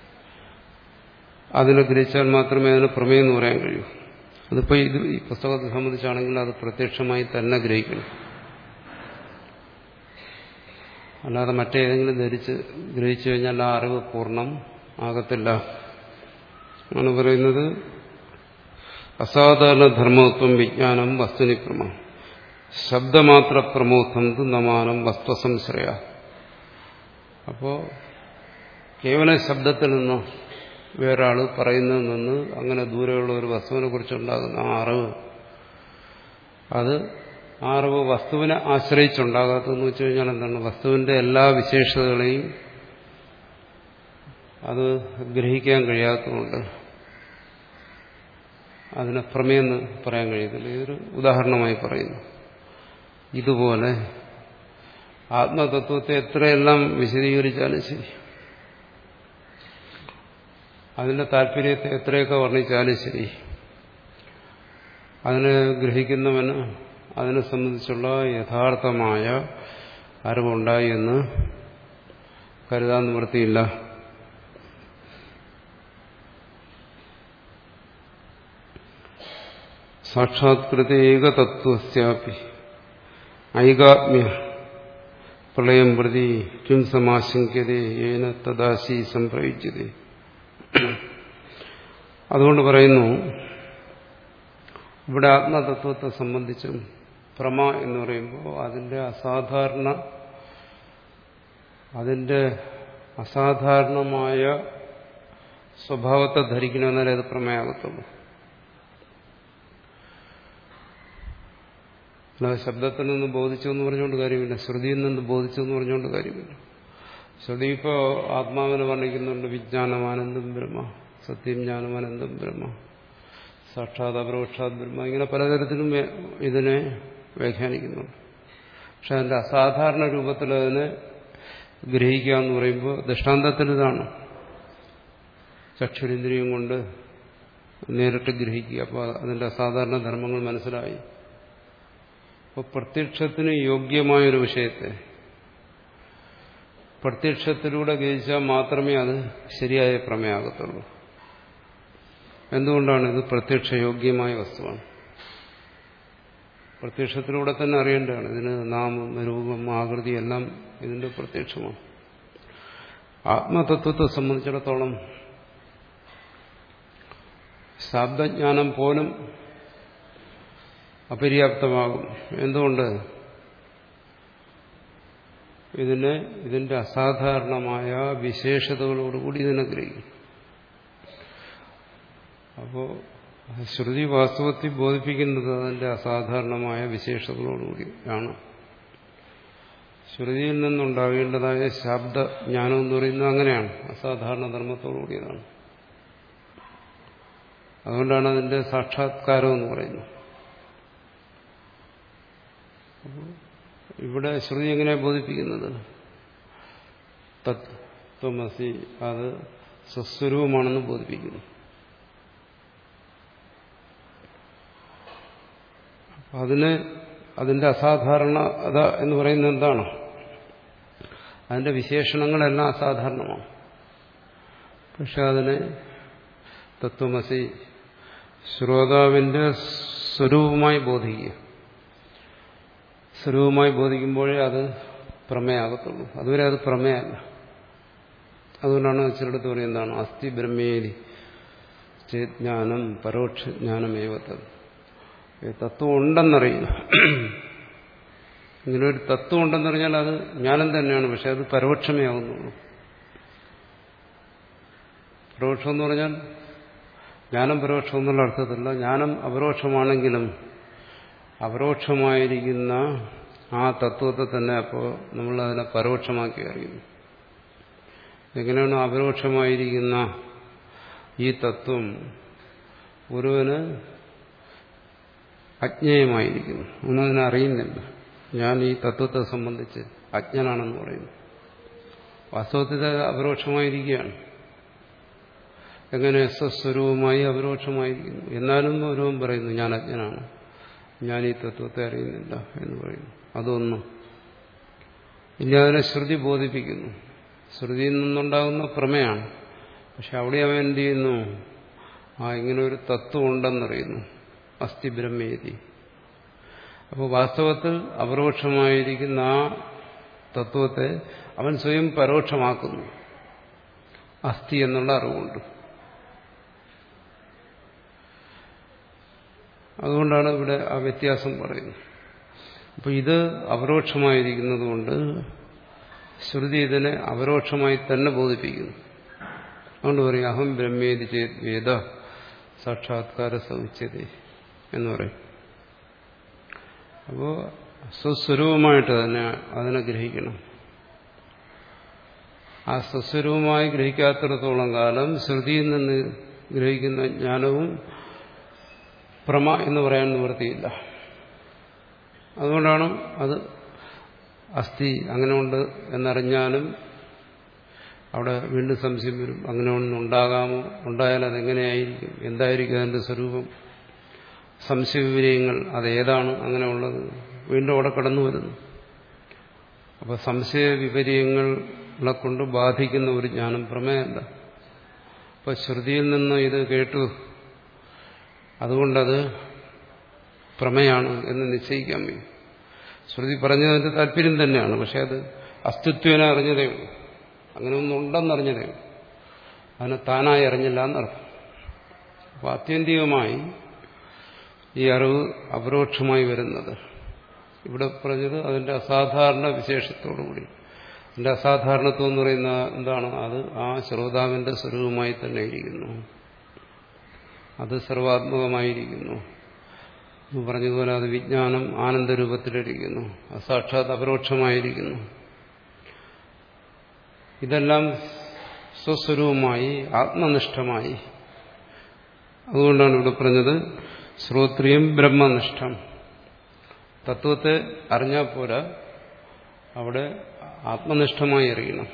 അതിനെ ഗ്രഹിച്ചാൽ മാത്രമേ അതിന് പ്രമേയം എന്ന് പറയാൻ കഴിയൂ. അതിപ്പോൾ ഇത് ഈ പുസ്തകത്തെ സംബന്ധിച്ചാണെങ്കിൽ അത് പ്രത്യക്ഷമായി തന്നെ ഗ്രഹിക്കണം. അല്ലാതെ മറ്റേതെങ്കിലും ധരിച്ച് ഗ്രഹിച്ചു കഴിഞ്ഞാൽ ആ അറിവ് പൂർണ്ണം ആകത്തില്ല. ആണ് പറയുന്നത് അസാധാരണ ധർമ്മത്വം വിജ്ഞാനം വസ്തുനി പ്രമ ശബ്ദമാത്ര പ്രമോത്വം നമാനം വസ്തുസംശ്രയ. അപ്പോ കേവലം ശബ്ദത്തിൽ നിന്ന് വേറൊരാൾ പറയുന്നതിൽ നിന്ന് അങ്ങനെ ദൂരെയുള്ള ഒരു വസ്തുവിനെ കുറിച്ചുണ്ടാകുന്ന ആ അറിവ്, അത് ആ അറിവ് വസ്തുവിനെ ആശ്രയിച്ചുണ്ടാകാത്തതെന്ന് വെച്ച് കഴിഞ്ഞാൽ എന്താണ്? വസ്തുവിന്റെ എല്ലാ വിശേഷതകളെയും അത് ഗ്രഹിക്കാൻ കഴിയാത്തതുകൊണ്ട് അതിനെ പ്രമേയെന്ന് പറയാൻ കഴിയത്തില്ല. ഇതൊരു ഉദാഹരണമായി പറയുന്നു. ഇതുപോലെ ആത്മതത്വത്തെ എത്രയെല്ലാം വിശദീകരിച്ചാലും ശരി, അതിന്റെ താല്പര്യത്തെ എത്രയൊക്കെ വർണ്ണിച്ചാലും ശരി, അതിനെ ഗ്രഹിക്കുന്നവന് അതിനെ സംബന്ധിച്ചുള്ള യഥാർത്ഥമായ അറിവുണ്ടായി എന്ന് കരുതാൻ നിവൃത്തിയില്ല. സാക്ഷാത്കൃത ഏകതത്വസ്യാപി ഐകാത്മ്യ പ്രളയം പ്രതി കിം സമാശങ്ക്യതേ യേന തദാശി സംപ്രയുജ്യതേ. അതുകൊണ്ട് പറയുന്നു, ഇവിടെ ആത്മതത്വത്തെ സംബന്ധിച്ചും പ്രമ എന്ന് പറയുമ്പോൾ അതിന്റെ അസാധാരണ അതിന്റെ അസാധാരണമായ സ്വഭാവത്തെ ധരിക്കണമെന്നാലേ അത് പ്രമേയാകത്തുള്ളൂ. അല്ലാതെ ശബ്ദത്തിൽ നിന്ന് ബോധിച്ചു എന്ന് പറഞ്ഞുകൊണ്ട് കാര്യമില്ല, ശ്രുതിയിൽ നിന്ന് ബോധിച്ചു എന്ന് പറഞ്ഞുകൊണ്ട് കാര്യമില്ല. ശ്രുതി ഇപ്പോൾ ആത്മാവിനെ വർണ്ണിക്കുന്നുണ്ട്, വിജ്ഞാനമാനന്ദം ബ്രഹ്മ, സത്യം ജ്ഞാനമാനന്ദം ബ്രഹ്മ, സാക്ഷാത് അപരോക്ഷാത് ബ്രഹ്മ, ഇങ്ങനെ പലതരത്തിലും ഇതിനെ വ്യാഖ്യാനിക്കുന്നുണ്ട്. പക്ഷെ അതിന്റെ അസാധാരണ രൂപത്തിൽ അതിനെ ഗ്രഹിക്കുക എന്ന് പറയുമ്പോൾ ദൃഷ്ടാന്തത്തിൽ ഇതാണ്, ചക്ഷുരേന്ദ്രിയം കൊണ്ട് നേരിട്ട് ഗ്രഹിക്കുക. അപ്പോൾ അതിന്റെ അസാധാരണ ധർമ്മങ്ങൾ മനസ്സിലായി. അപ്പോൾ പ്രത്യക്ഷത്തിന് യോഗ്യമായൊരു വിഷയത്തെ പ്രത്യക്ഷത്തിലൂടെ ഗ്രഹിച്ചാൽ മാത്രമേ അത് ശരിയായ പ്രമേയാകത്തുള്ളൂ. എന്തുകൊണ്ടാണ്? ഇത് പ്രത്യക്ഷയോഗ്യമായ വസ്തുവാണ്. പ്രത്യക്ഷത്തിലൂടെ തന്നെ അറിയേണ്ടതാണ്. ഇതിന് നാമം, രൂപം, ആകൃതി എല്ലാം ഇതിന്റെ പ്രത്യക്ഷമാണ്. ആത്മതത്വത്തെ സംബന്ധിച്ചിടത്തോളം ശബ്ദജ്ഞാനം പോലും അപര്യാപ്തമാകും. എന്തുകൊണ്ട്? ഇതിനെ ഇതിന്റെ അസാധാരണമായ വിശേഷതകളോടുകൂടി ഇതിനെ ഗ്രഹിക്കും. അപ്പോൾ ശ്രുതി വാസ്തവത്തിൽ ബോധിപ്പിക്കുന്നത് അതിന്റെ അസാധാരണമായ വിശേഷതകളോടുകൂടിയാണ്. ശ്രുതിയിൽ നിന്നുണ്ടാകേണ്ടതായ ശബ്ദജ്ഞാനം എന്ന് പറയുന്നത് അങ്ങനെയാണ്, അസാധാരണ ധർമ്മത്തോടുകൂടിയതാണ്. അതുകൊണ്ടാണ് അതിന്റെ സാക്ഷാത്കാരം എന്ന് പറയുന്നത്. ഇവിടെ ശ്രുതി എങ്ങനെയാണ് ബോധിപ്പിക്കുന്നത്? തത്വമസി അത് സ്വസ്വരൂപമാണെന്ന് ബോധിപ്പിക്കുന്നു. അതിന് അതിന്റെ അസാധാരണത എന്ന് പറയുന്നത് എന്താണ്? അതിന്റെ വിശേഷണങ്ങളെല്ലാം അസാധാരണമാണ്. പക്ഷെ അതിനെ തത്വമസി ശ്രോതാവിന്റെ സ്വരൂപമായി ബോധിക്കുക. സ്വരൂപമായി ബോധിക്കുമ്പോഴേ അത് പ്രമേയാകത്തുള്ളൂ. അതുവരെ അത് പ്രമേയമല്ല. അതുകൊണ്ടാണ് ചിലടത്ത് പറയും എന്താണ് അസ്ഥി ബ്രഹ്മേരി ചേജ്ഞാനം പരോക്ഷജ്ഞാനമേവത്തത്. തത്വം ഉണ്ടെന്നറിയുന്നു. ഇങ്ങനൊരു തത്വം ഉണ്ടെന്നറിഞ്ഞാൽ അത് ജ്ഞാനം തന്നെയാണ്. പക്ഷെ അത് പരോക്ഷമേ ആകുന്നുള്ളൂ. പരോക്ഷം എന്ന് പറഞ്ഞാൽ ജ്ഞാനം പരോക്ഷം എന്നുള്ള അർത്ഥത്തില്ല. ജ്ഞാനം അപരോക്ഷമാണെങ്കിലും അപരോക്ഷമായിരിക്കുന്ന ആ തത്വത്തെ തന്നെ അപ്പോൾ നമ്മൾ അതിനെ പരോക്ഷമാക്കി അറിയുന്നു. എങ്ങനെയാണ് അപരോക്ഷമായിരിക്കുന്ന ഈ തത്വം ഒരുവന് അജ്ഞേയമായിരിക്കുന്നു, അവനതിനെ അറിയുന്നില്ല. ഞാൻ ഈ തത്വത്തെ സംബന്ധിച്ച് അജ്ഞനാണെന്ന് പറയുന്നു. വാസ്തവത്തിൽ അപരോക്ഷമായിരിക്കുകയാണ്. എങ്ങനെ സ്വസ്വരൂപമായി അപരോക്ഷമായിരിക്കുന്നു. എന്നാലും ഒരുവൻ പറയുന്നു ഞാൻ അജ്ഞനാണ്, ഞാൻ ഈ തത്വത്തെ അറിയുന്നില്ല എന്ന് പറയുന്നു. അതൊന്നും ഇനി അതിനെ ശ്രുതി ബോധിപ്പിക്കുന്നു. ശ്രുതിയിൽ നിന്നുണ്ടാകുന്ന പ്രമേയാണ്. പക്ഷെ അവിടെ അവൻ എന്ത് ചെയ്യുന്നു? ആ ഇങ്ങനെ ഒരു തത്വം ഉണ്ടെന്നറിയുന്നു. അസ്ഥി ബ്രഹ്മേതി. അപ്പോൾ വാസ്തവത്തിൽ അപരോക്ഷമായിരിക്കുന്ന ആ തത്വത്തെ അവൻ സ്വയം പരോക്ഷമാക്കുന്നു അസ്ഥി എന്നുള്ള അറിവുകൊണ്ട്. അതുകൊണ്ടാണ് ഇവിടെ ആ വ്യത്യാസം പറയുന്നത്. അപ്പോൾ ഇത് അപരോക്ഷമായിരിക്കുന്നത് കൊണ്ട് ശ്രുതി ഇതിനെ അപരോക്ഷമായി തന്നെ ബോധിപ്പിക്കുന്നു. അതുകൊണ്ട് പറയും അഹം ബ്രഹ്മേതി ചേത് വേദ സാക്ഷാത്കാര സൗച്യത എന്ന് പറയും. അപ്പോൾ സ്വസ്വരൂപമായിട്ട് തന്നെ അതിനെ ഗ്രഹിക്കണം. ആ സ്വസ്വരൂപമായി ഗ്രഹിക്കാത്തിടത്തോളം കാലം ശ്രുതിയിൽ നിന്ന് ഗ്രഹിക്കുന്ന ജ്ഞാനവും പ്രമ എന്ന് പറയാൻ നിവൃത്തിയില്ല. അതുകൊണ്ടാണ് അത് അസ്ഥി അങ്ങനെ ഉണ്ട് എന്നറിഞ്ഞാലും അവിടെ വീണ്ടും സംശയം വരും. അങ്ങനെ ഒന്നും ഉണ്ടാകാമോ? ഉണ്ടായാൽ അതെങ്ങനെയായിരിക്കും? എന്തായിരിക്കും അതിന്റെ സ്വരൂപം? സംശയവിവരയങ്ങൾ അതേതാണ് അങ്ങനെ ഉള്ളത്? വീണ്ടും അവിടെ കടന്നു വരുന്നു. അപ്പോൾ സംശയവിപര്യങ്ങളെ കൊണ്ട് ബാധിക്കുന്ന ഒരു ജ്ഞാനം പ്രമേയമല്ല. അപ്പോൾ ശ്രുതിയിൽ നിന്ന് ഇത് കേട്ടു, അതുകൊണ്ടത് പ്രമേയാണ് എന്ന് നിശ്ചയിക്കാൻ വയ്യ. ശ്രുതി പറഞ്ഞതിന്റെ താല്പര്യം തന്നെയാണ്. പക്ഷെ അത് അസ്തിത്വനെ അറിഞ്ഞതേ ഉള്ളൂ. അങ്ങനെ ഒന്നും ഉണ്ടെന്നറിഞ്ഞതേ ഉള്ളൂ. അതിനെ താനായി അറിഞ്ഞില്ല എന്നർത്ഥം. അപ്പോൾ ആത്യന്തികമായി ഈ അറിവ് അപരോക്ഷമായി വരുന്നത് ഇവിടെ പറഞ്ഞത് അതിന്റെ അസാധാരണ വിശേഷത്തോടുകൂടി. അതിന്റെ അസാധാരണത്വം എന്ന് പറയുന്ന എന്താണ്? അത് ആ ശ്രോതാവിന്റെ സ്വരൂപമായി തന്നെ ഇരിക്കുന്നു. അത് സർവാത്മകമായിരിക്കുന്നു. പറഞ്ഞതുപോലെ അത് വിജ്ഞാനം ആനന്ദരൂപത്തിലിരിക്കുന്നു. അത് സാക്ഷാത് അപരോക്ഷമായിരിക്കുന്നു. ഇതെല്ലാം സ്വസ്വരൂപമായി ആത്മനിഷ്ഠമായി. അതുകൊണ്ടാണ് ഇവിടെ പറഞ്ഞത് ശ്രോത്രിയം ബ്രഹ്മനിഷ്ഠം. തത്വത്തെ അറിഞ്ഞാൽ പോരാ, അവിടെ ആത്മനിഷ്ഠമായി അറിയണം.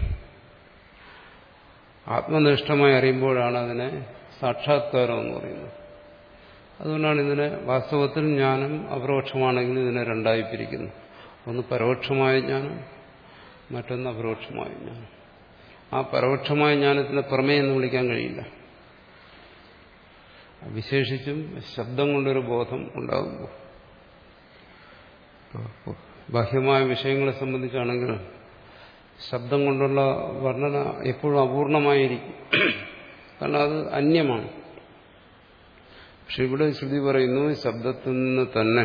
ആത്മനിഷ്ഠമായി അറിയുമ്പോഴാണ് അതിനെ സാക്ഷാത്കാരം എന്ന് പറയുന്നത്. അതുകൊണ്ടാണ് ഇതിനെ വാസ്തവത്തിൽ ജ്ഞാനം അപരോക്ഷമാണെങ്കിൽ ഇതിനെ രണ്ടായി പിരിക്കുന്നു. ഒന്ന് പരോക്ഷമായ ജ്ഞാനം, മറ്റൊന്ന് അപരോക്ഷമായ ജ്ഞാനം. ആ പരോക്ഷമായ ജ്ഞാനത്തിന് പ്രമേയം എന്ന് വിളിക്കാൻ കഴിയില്ല. വിശേഷിച്ചും ശബ്ദം കൊണ്ടൊരു ബോധം ഉണ്ടാകുമ്പോൾ. ബാഹ്യമായ വിഷയങ്ങളെ സംബന്ധിച്ചാണെങ്കിൽ ശബ്ദം കൊണ്ടുള്ള വർണ്ണന എപ്പോഴും അപൂർണമായിരിക്കും. കാരണം അത് അന്യമാണ്. പക്ഷെ ഇവിടെ ശ്രുതി പറയുന്നു ശബ്ദത്തിൽ നിന്ന് തന്നെ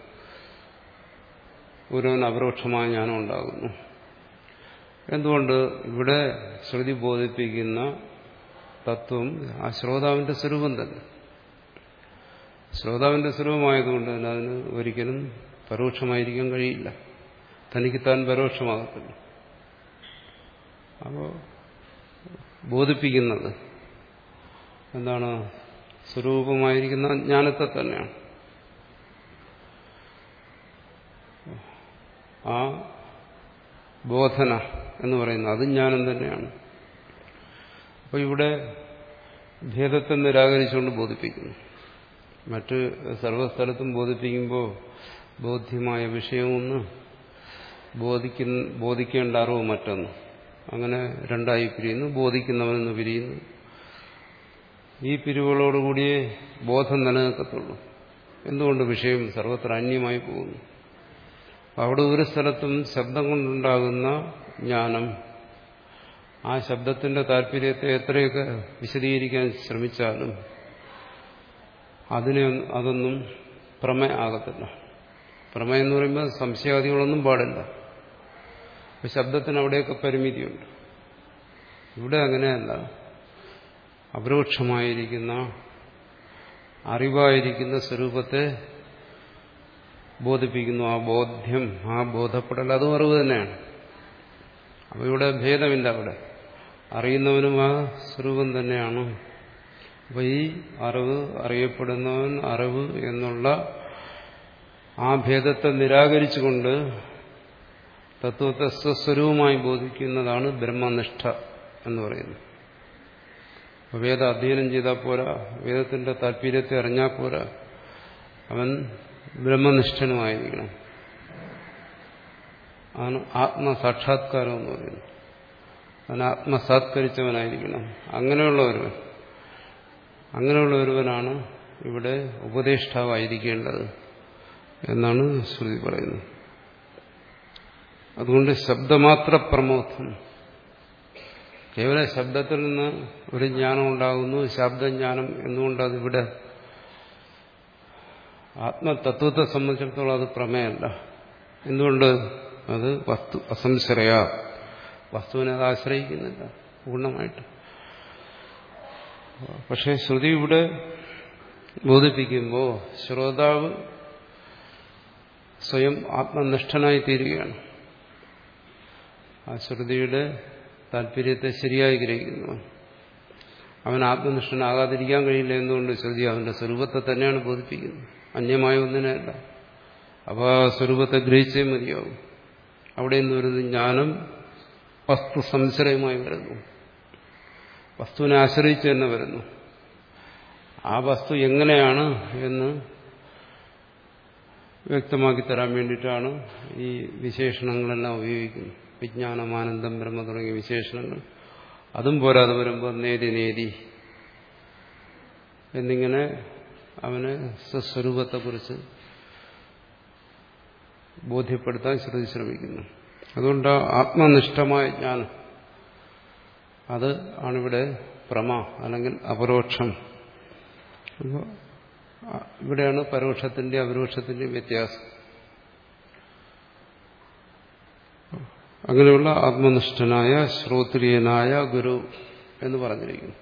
ഒരുവൻ അപരോക്ഷമായ ജ്ഞാനം ഉണ്ടാകുന്നു. എന്തുകൊണ്ട്? ഇവിടെ ശ്രുതി ബോധിപ്പിക്കുന്ന തത്വം ആ ശ്രോതാവിന്റെ സ്വരൂപം തന്നെ. ശ്രോതാവിന്റെ സ്വരൂപമായതുകൊണ്ട് തന്നെ അതിന് ഒരിക്കലും പരോക്ഷമായിരിക്കാൻ കഴിയില്ല. തനിക്ക് താൻ പരോക്ഷമാകത്തില്ല. അപ്പോൾ ബോധിപ്പിക്കുന്നത് എന്താണ്? സ്വരൂപമായിരിക്കുന്ന ജ്ഞാനത്തെ തന്നെയാണ്. ആ ബോധന എന്ന് പറയുന്നത് അതും ജ്ഞാനം തന്നെയാണ്. അപ്പോൾ ഇവിടെ ഭേദത്തെ നിരാകരിച്ചുകൊണ്ട് ബോധിപ്പിക്കുന്നു. മറ്റ് സർവ്വസ്ഥലത്തും ബോധിപ്പിക്കുമ്പോൾ ബോധ്യമായ വിഷയമൊന്ന്, ബോധിക്കുന്ന ബോധിക്കേണ്ട അറിവ് മറ്റൊന്ന്, അങ്ങനെ രണ്ടായി പിരിയുന്നു. ബോധിക്കുന്നവനെന്ന് പിരിയുന്നു. ഈ പിരിവുകളോടുകൂടിയേ ബോധം നിലനിൽക്കത്തുള്ളൂ. എന്തുകൊണ്ട്? വിഷയം സർവത്ര അന്യമായി പോകുന്നു. അവിടെ ഒരു സ്ഥലത്തും ശബ്ദം കൊണ്ടുണ്ടാകുന്ന ജ്ഞാനം, ആ ശബ്ദത്തിന്റെ താല്പര്യത്തെ എത്രയൊക്കെ വിശദീകരിക്കാൻ ശ്രമിച്ചാലും അതിനെ അതൊന്നും പ്രമേയ ആകത്തില്ല. പ്രമേയം എന്ന് പറയുമ്പോൾ സംശയാദികളൊന്നും പാടില്ല. ശബ്ദത്തിന് അവിടെയൊക്കെ പരിമിതിയുണ്ട്. ഇവിടെ അങ്ങനെയല്ല. അപരോക്ഷമായിരിക്കുന്ന അറിവായിരിക്കുന്ന സ്വരൂപത്തെ ബോധിപ്പിക്കുന്നു. ആ ബോധ്യം, ആ ബോധപ്പെടൽ, അതും അറിവ് തന്നെയാണ്. അപ്പോൾ ഇവിടെ ഭേദമില്ല. അവിടെ അറിയുന്നവനും ആ സ്വരൂപം തന്നെയാണ്. അപ്പോൾ ഈ അറിവ്, അറിയപ്പെടുന്നവൻ, അറിവ് എന്നുള്ള ആ ഭേദത്തെ നിരാകരിച്ചുകൊണ്ട് തത്വത്തെ സ്വസ്വരൂപമായി ബോധിക്കുന്നതാണ് ബ്രഹ്മനിഷ്ഠ എന്ന് പറയുന്നത്. അപ്പോൾ വേദ അധ്യയനം ചെയ്താൽ പോരാ, വേദത്തിന്റെ താല്പര്യത്തെ അറിഞ്ഞാൽ പോരാ, അവൻ ബ്രഹ്മനിഷ്ഠനുമായിരിക്കണം. ആണ് ആത്മസാക്ഷാത്കാരം എന്ന് പറയുന്നത്. അവൻ ആത്മസാത്കരിച്ചവനായിരിക്കണം. അങ്ങനെയുള്ള ഒരുവൻ, അങ്ങനെയുള്ള ഒരുവനാണ് ഇവിടെ ഉപദേഷ്ടാവായിരിക്കേണ്ടത് എന്നാണ് ശ്രുതി പറയുന്നത്. അതുകൊണ്ട് ശബ്ദമാത്ര പ്രമോദം, കേവല ശബ്ദത്തിൽ നിന്ന് ഒരു ജ്ഞാനം ഉണ്ടാകുന്നു. ശബ്ദജ്ഞാനം എന്നുകൊണ്ട് അതിവിടെ ആത്മതത്വത്തെ സംബന്ധിച്ചിടത്തോളം അത് പ്രമേയമല്ല. എന്തുകൊണ്ട്? അത് വസ്തു അസംശയ, വസ്തുവിനെ അത് ആശ്രയിക്കുന്നില്ല പൂർണ്ണമായിട്ട്. പക്ഷെ ശ്രുതി ഇവിടെ ബോധിപ്പിക്കുമ്പോൾ ശ്രോതാവ് സ്വയം ആത്മനിഷ്ഠനായി തീരുകയാണ്. ആ ശ്രുതിയുടെ താല്പര്യത്തെ ശരിയായി ഗ്രഹിക്കുന്നു. അവൻ ആത്മനിഷ്ഠനാകാതിരിക്കാൻ കഴിയില്ല. എന്തുകൊണ്ട്? ശ്രുതി അവന്റെ സ്വരൂപത്തെ തന്നെയാണ് ബോധിപ്പിക്കുന്നത്, അന്യമായ ഒന്നിനെയല്ല. അപ്പോൾ ആ സ്വരൂപത്തെ ഗ്രഹിച്ചേ മതിയാവും. അവിടെ നിന്ന് വരുന്ന ജ്ഞാനം വസ്തു സംശയമായി വരുന്നു, വസ്തുവിനെ ആശ്രയിച്ച് തന്നെ വരുന്നു. ആ വസ്തു എങ്ങനെയാണ് എന്ന് വ്യക്തമാക്കി തരാൻ വേണ്ടിയിട്ടാണ് ഈ വിശേഷണങ്ങളെല്ലാം ഉപയോഗിക്കുന്നത്. വിജ്ഞാനം, ആനന്ദം, ബ്രഹ്മ തുടങ്ങിയ വിശേഷണങ്ങൾ. അതും പോരാതെ വരുമ്പോൾ നേതി നേതി എന്നിങ്ങനെ അവന് സ്വസ്വരൂപത്തെക്കുറിച്ച് ബോധ്യപ്പെടുത്താൻ ശ്രുതി ശ്രമിക്കുന്നു. അതുകൊണ്ട് ആത്മനിഷ്ഠമായ ജ്ഞാനം, അത് ആണിവിടെ പ്രമ അല്ലെങ്കിൽ അപരോക്ഷം. ഇവിടെയാണ് പരോക്ഷത്തിന്റെ അപരോക്ഷത്തിന്റെയും വ്യത്യാസം. അങ്ങനെയുള്ള ആത്മനിഷ്ഠനായ ശ്രോത്രിയനായ ഗുരു എന്ന് പറഞ്ഞിരിക്കുന്നു.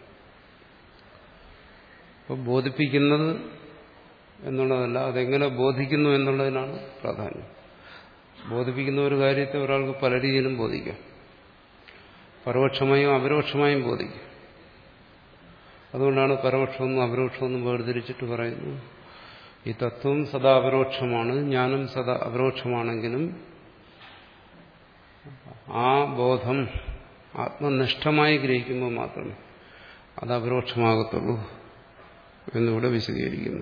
അപ്പോൾ ബോധിപ്പിക്കുന്നത് എന്നുള്ളതല്ല, അതെങ്ങനെ ബോധിക്കുന്നു എന്നുള്ളതിനാണ് പ്രാധാന്യം. ബോധിപ്പിക്കുന്ന ഒരു കാര്യത്തെ ഒരാൾക്ക് പല രീതിയിലും ബോധിക്കാം. പരോക്ഷമായും അപരോക്ഷമായും ബോധിക്കാം. അതുകൊണ്ടാണ് പരോക്ഷമെന്നും അപരോക്ഷമെന്നും വേർതിരിച്ചിട്ട് പറയുന്നു. ഈ തത്വം സദാ അപരോക്ഷമാണ്, ജ്ഞാനം സദാ അപരോക്ഷമാണെങ്കിലും ആ ബോധം ആത്മനിഷ്ഠമായി ഗ്രഹിക്കുമ്പോൾ മാത്രമേ അത് അപരോക്ഷമാകത്തുള്ളൂ എന്നിവിടെ വിശദീകരിക്കുന്നു.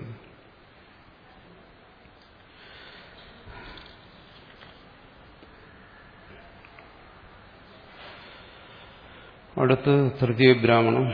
അടുത്ത് തൃതീയ ബ്രാഹ്മണം.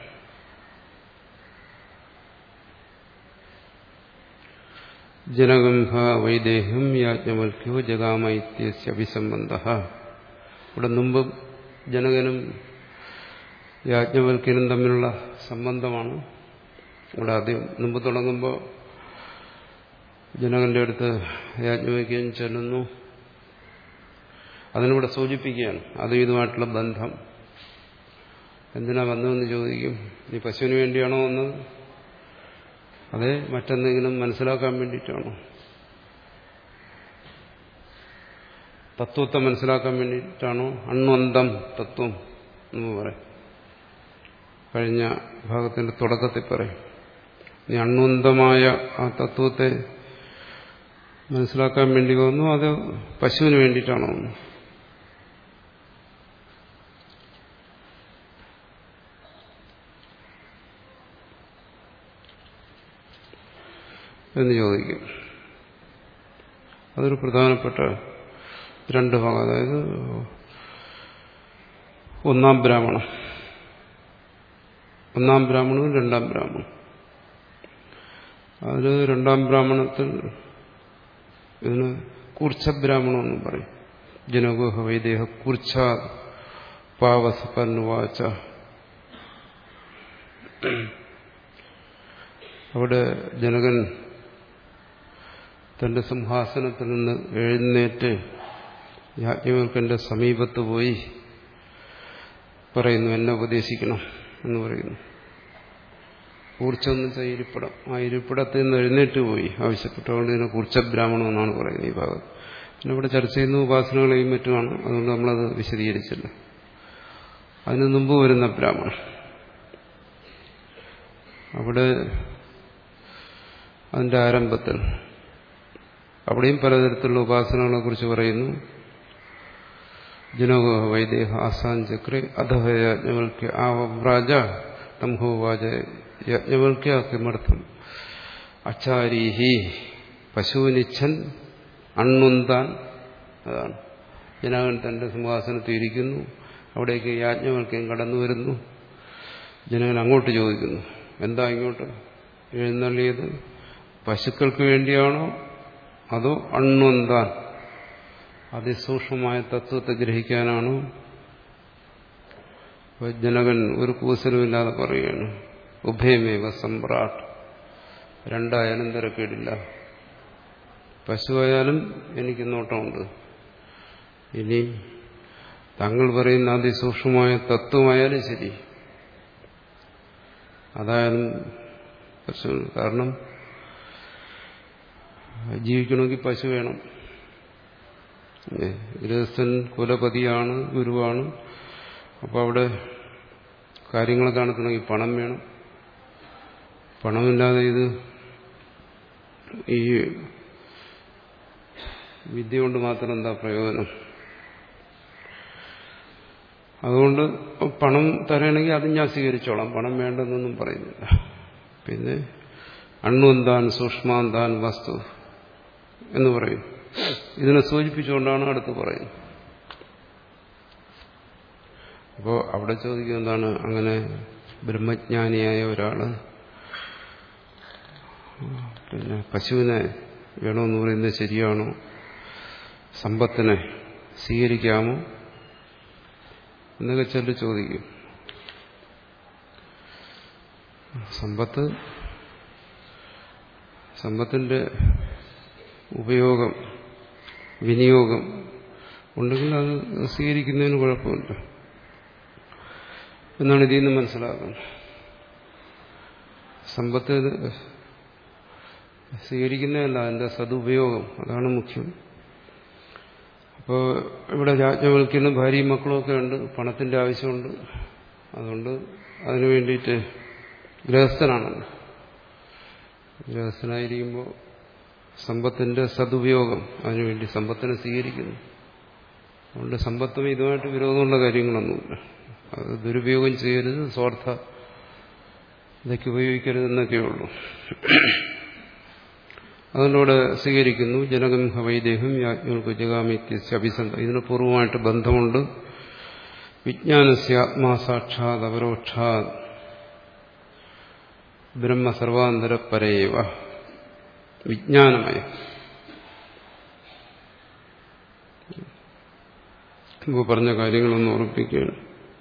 ജനഗംഭ വൈദേഹ്യം യാജ്ഞവൽക്യോ ജഗാമ ഇത്യസ്യ അഭിസംബന്ധഃ. ഇവിടെ മുമ്പ് ജനകനും യാജ്ഞവൽക്യനും തമ്മിലുള്ള സംബന്ധമാണ് ഇവിടെ ആദ്യം. മുമ്പ് തുടങ്ങുമ്പോൾ ജനകന്റെ അടുത്ത് യാജ്ഞവൽക്യൻ ചെല്ലുന്നു. അതിനിവിടെ സൂചിപ്പിക്കുകയാണ് അതും ഇതുമായിട്ടുള്ള ബന്ധം. എന്തിനാ വന്നതെന്ന് ചോദിക്കും. നീ പശുവിന് വേണ്ടിയാണോ വന്നത്? അതെ, മറ്റെന്തെങ്കിലും മനസ്സിലാക്കാൻ വേണ്ടിയിട്ടാണോ? തത്വത്തെ മനസ്സിലാക്കാൻ വേണ്ടിയിട്ടാണോ? അണ്വന്തം തത്വം എന്ന് പറയും. കഴിഞ്ഞ ഭാഗത്തിന്റെ തുടക്കത്തിൽ പറയും. നീ അണ്വന്തമായ ആ തത്വത്തെ മനസ്സിലാക്കാൻ വേണ്ടി വന്നു, അത് പശുവിന് വേണ്ടിയിട്ടാണോ എന്ന് ചോദിക്കും. അതൊരു പ്രധാനപ്പെട്ട രണ്ട് ഭാഗം. അതായത് ഒന്നാം ബ്രാഹ്മണം ഒന്നാം ബ്രാഹ്മണവും രണ്ടാം ബ്രാഹ്മണവും. അതിൽ രണ്ടാം ബ്രാഹ്മണത്തിൽ ഇതിന് കൂർച്ഛബ്രാഹ്മണമെന്നും പറയും. ജനഗോഹ വൈദേഹ കൂർച്ഛ പാവസപന്നുവാച. അവിടെ ജനകൻ തന്റെ സിംഹാസനത്തിൽ നിന്ന് എഴുന്നേറ്റ് യാജ്ഞവൽക്കന്റെ സമീപത്ത് പോയി പറയുന്നു, എന്നെ ഉപദേശിക്കണം എന്ന് പറയുന്നു. കൂർച്ചെന്ന് വെച്ചാൽ ഇരിപ്പിടം. ആ ഇരിപ്പിടത്തിൽ നിന്ന് എഴുന്നേറ്റ് പോയി ആവശ്യപ്പെട്ടുകൊണ്ട് ഇതിനെ കൂർച്ഛബ്രാഹ്മണം എന്നാണ് പറയുന്നത് ഈ ഭാഗത്ത്. പിന്നെ ഇവിടെ ചർച്ച ചെയ്യുന്ന ഉപാസനകളെയും മറ്റുമാണ്, അതുകൊണ്ട് നമ്മളത് വിശദീകരിച്ചില്ല. അതിന് മുമ്പ് വരുന്ന ബ്രാഹ്മണൻ, അവിടെ അതിന്റെ ആരംഭത്തിൽ അവിടെയും പലതരത്തിലുള്ള ഉപാസനകളെ കുറിച്ച് പറയുന്നു. ജനഗോഹ വൈദേഹ ആസാൻ ചക്രെ അധഹ യാജ്ഞവൽക്യ ആവ്രാജ തംഹോവാച യാജ്ഞവൽക്യ കിമർത്ഥം അച്ചാരീഹി പശുവിനിച്ഛൻ അണ്ണുന്താൻ. അതാണ് ജനകൻ തന്റെ സിംഹാസനത്തിൽ ഇരിക്കുന്നു, അവിടേക്ക് യാജ്ഞവൽക്യം കടന്നു വരുന്നു. ജനകൻ അങ്ങോട്ട് ചോദിക്കുന്നു, എന്താ ഇങ്ങോട്ട് എഴുന്നള്ളിയത്? പശുക്കൾക്ക് വേണ്ടിയാണോ അതോ അണ്ണുന്താൻ അതിസൂക്ഷ്മമായ തത്വത്തെ ഗ്രഹിക്കാനാണോ? ജനകൻ ഒരു കൂസലുമില്ലാതെ പറയുകയാണ്, ഉഭയമേവ സമ്രാട്ട്, രണ്ടായാലും തിരക്കേടില്ല. പശുവായാലും എനിക്ക് നോട്ടമുണ്ട്. ഇനി താങ്കൾ പറയുന്ന അതിസൂക്ഷ്മമായ തത്വമായാലും ശരി, അതായാലും പശു. കാരണം ജീവിക്കണമെങ്കിൽ പശു വേണം. ഗൃഹസ്ഥൻ കുലപതിയാണ്, ഗുരുവാണ്. അപ്പോൾ അവിടെ കാര്യങ്ങളൊക്കെ നടത്തണമെങ്കിൽ പണം വേണം. പണമില്ലാതെ ഇത് ഈ വിദ്യ കൊണ്ട് മാത്രം എന്താ പ്രയോജനം? അതുകൊണ്ട് പണം തരണമെങ്കിൽ അത് ഞാൻ സ്വീകരിച്ചോളാം, പണം വേണ്ടെന്നൊന്നും പറയുന്നില്ല. പിന്നെ അണ്ണുന്താൻ സൂക്ഷ്മാന്താൻ വസ്തു എന്ന് പറയും. ഇതിനെ സൂചിപ്പിച്ചുകൊണ്ടാണ് അടുത്ത് പറയുന്നത്. അപ്പോൾ അവിടെ ചോദിക്കുന്നത് എന്താണ്? അങ്ങനെ ബ്രഹ്മജ്ഞാനിയായ ഒരാള് പിന്നെ പശുവിനെ വേണമെന്ന് പറയുന്നത് ശരിയാണോ? സമ്പത്തിനെ സ്വീകരിക്കാമോ എന്നൊക്കെ ചിലർ ചോദിക്കും. സമ്പത്ത് സമ്പത്തിന്റെ ഉപയോഗം വിനിയോഗം ഉണ്ടെങ്കിൽ അത് സ്വീകരിക്കുന്നതിന് കുഴപ്പമില്ല എന്നാണ് ഇതിൽ നിന്ന് മനസ്സിലാക്കുന്നത്. സമ്പത്ത് സ്വീകരിക്കുന്നതല്ല, അതിന്റെ സദുപയോഗം, അതാണ് മുഖ്യം. അപ്പോൾ ഇവിടെ യാജ്ഞവൽക്യന് ഭാര്യയും മക്കളും ഒക്കെ ഉണ്ട്, പണത്തിന്റെ ആവശ്യമുണ്ട്. അതുകൊണ്ട് അതിനു വേണ്ടിയിട്ട് ഗൃഹസ്ഥനാണല്ലോ. ഗൃഹസ്ഥനായിരിക്കുമ്പോൾ സമ്പത്തിന്റെ സദുപയോഗം, അതിനുവേണ്ടി സമ്പത്തിനെ സ്വീകരിക്കുന്നു. അതുകൊണ്ട് സമ്പത്തും ഇതുമായിട്ട് വിരോധമുള്ള കാര്യങ്ങളൊന്നുമില്ല. അത് ദുരുപയോഗം ചെയ്യരുത്, സ്വാർത്ഥ ഇതൊക്കെ ഉപയോഗിക്കരുതെന്നൊക്കെയുള്ളൂ. അതുകൊണ്ടിവിടെ സ്വീകരിക്കുന്നു. ജനകം ഹവൈദേഹം യാജ്ഞവൽക്യ ജഗാമിത്യസ്യ അഭിസന്ധ. ഇതിന് പൂർവ്വമായിട്ട് ബന്ധമുണ്ട്. വിജ്ഞാനസ്യ ആത്മാ സാക്ഷാത് അപരോക്ഷാത് ബ്രഹ്മ സർവാന്തരപരേവ. വിജ്ഞാനമയ മുമ്പ് പറഞ്ഞ കാര്യങ്ങളൊന്ന് ഓർമ്മിപ്പിക്കുകയാണ്.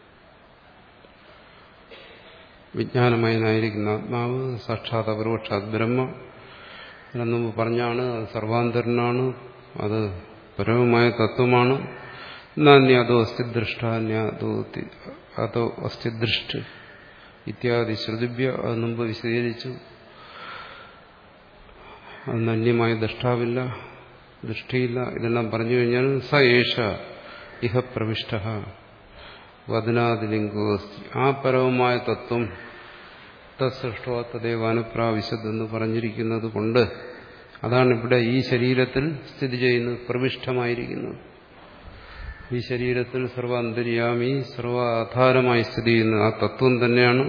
വിജ്ഞാനമയനായിരിക്കുന്ന ആത്മാവ് സാക്ഷാത് അപരോക്ഷാത് ബ്രഹ്മ എന്നു പറഞ്ഞാണ്. അത് സർവാന്തരനാണ്, അത് പരമമായ തത്വമാണ്. നാന്യാതോ അസ്തി ദൃഷ്ടാന്യാതോ അതോ അസ്തി ദൃഷ്ടി ഇത്യാദി ശ്രുതിഭ്യ അത് മുമ്പ് വിശദീകരിച്ചു. അത് അന്യമായ ദൃഷ്ടാവില്ല, ദൃഷ്ടിയില്ല. ഇതെല്ലാം പറഞ്ഞു കഴിഞ്ഞാൽ സ ഏഷ ഇഹ പ്രവിഷ്ട വദനാദിലിംഗോസ്തി. ആ പരമമായ തത്വം തത്സൃഷ്ടോ തദേവ അനുപ്രാവിശത് എന്ന് പറഞ്ഞിരിക്കുന്നത് കൊണ്ട് അതാണ് ഇവിടെ ഈ ശരീരത്തിൽ സ്ഥിതി ചെയ്യുന്നത്, പ്രവിഷ്ടമായിരിക്കുന്നത്. ഈ ശരീരത്തിൽ സർവ അന്തര്യാമി, സർവ ആധാരമായി സ്ഥിതി ചെയ്യുന്നത് ആ തത്വം തന്നെയാണ്.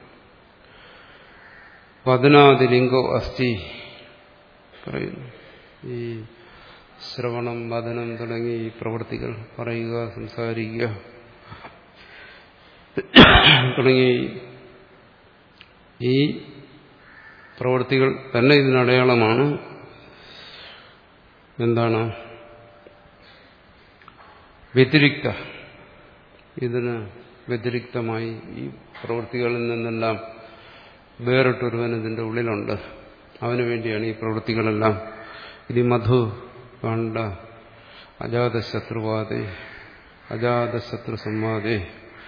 വദനാദിലിംഗോ അസ്ഥി പറയുന്നു. ഈ ശ്രവണം, വദനം തുടങ്ങി ഈ പ്രവൃത്തികൾ, പറയുക, സംസാരിക്കുക തുടങ്ങി ഈ പ്രവൃത്തികൾ തന്നെ ഇതിനടയാളമാണ്. എന്താണ്? വ്യതിരിക്ത, ഇതിന് വ്യതിരിക്തമായി ഈ പ്രവൃത്തികളിൽ നിന്നെല്ലാം വേറിട്ടൊരുവൻ ഇതിന്റെ ഉള്ളിലുണ്ട്. അവന് വേണ്ടിയാണ് ഈ പ്രവൃത്തികളെല്ലാം. ഇത് മധു കണ്ട അജാതശത്രുവാദേ അജാതശത്രു സംവാദേ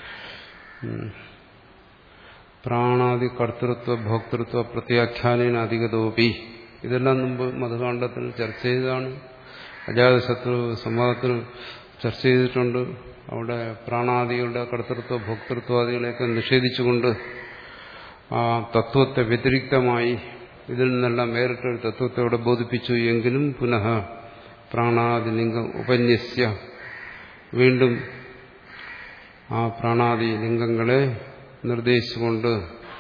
പ്രാണാദി കർത്തൃത്വ ഭോക്തൃത്വ പ്രത്യാഖ്യാനേന അധികതോപി, ഇതെല്ലാം മുമ്പ് മധുകാണ്ഡത്തിൽ ചർച്ച ചെയ്തതാണ്. അജാതശത്രു സംവാദത്തിൽ ചർച്ച ചെയ്തിട്ടുണ്ട്. അവിടെ പ്രാണാദികളുടെ കർത്തൃത്വ ഭോക്തൃത്വാദികളെയൊക്കെ നിഷേധിച്ചുകൊണ്ട് ആ തത്വത്തെ വ്യതിരിക്തമായി ഇതിൽ നിന്നെല്ലാം വേറിട്ടൊരു തത്വത്തെ അവിടെ ബോധിപ്പിച്ചു. എങ്കിലും പുനഃ പ്രാണാദിലിംഗം ഉപന്യസ്യ, വീണ്ടും ആ പ്രാണാദി ലിംഗങ്ങളെ നിർദ്ദേശിച്ചുകൊണ്ട്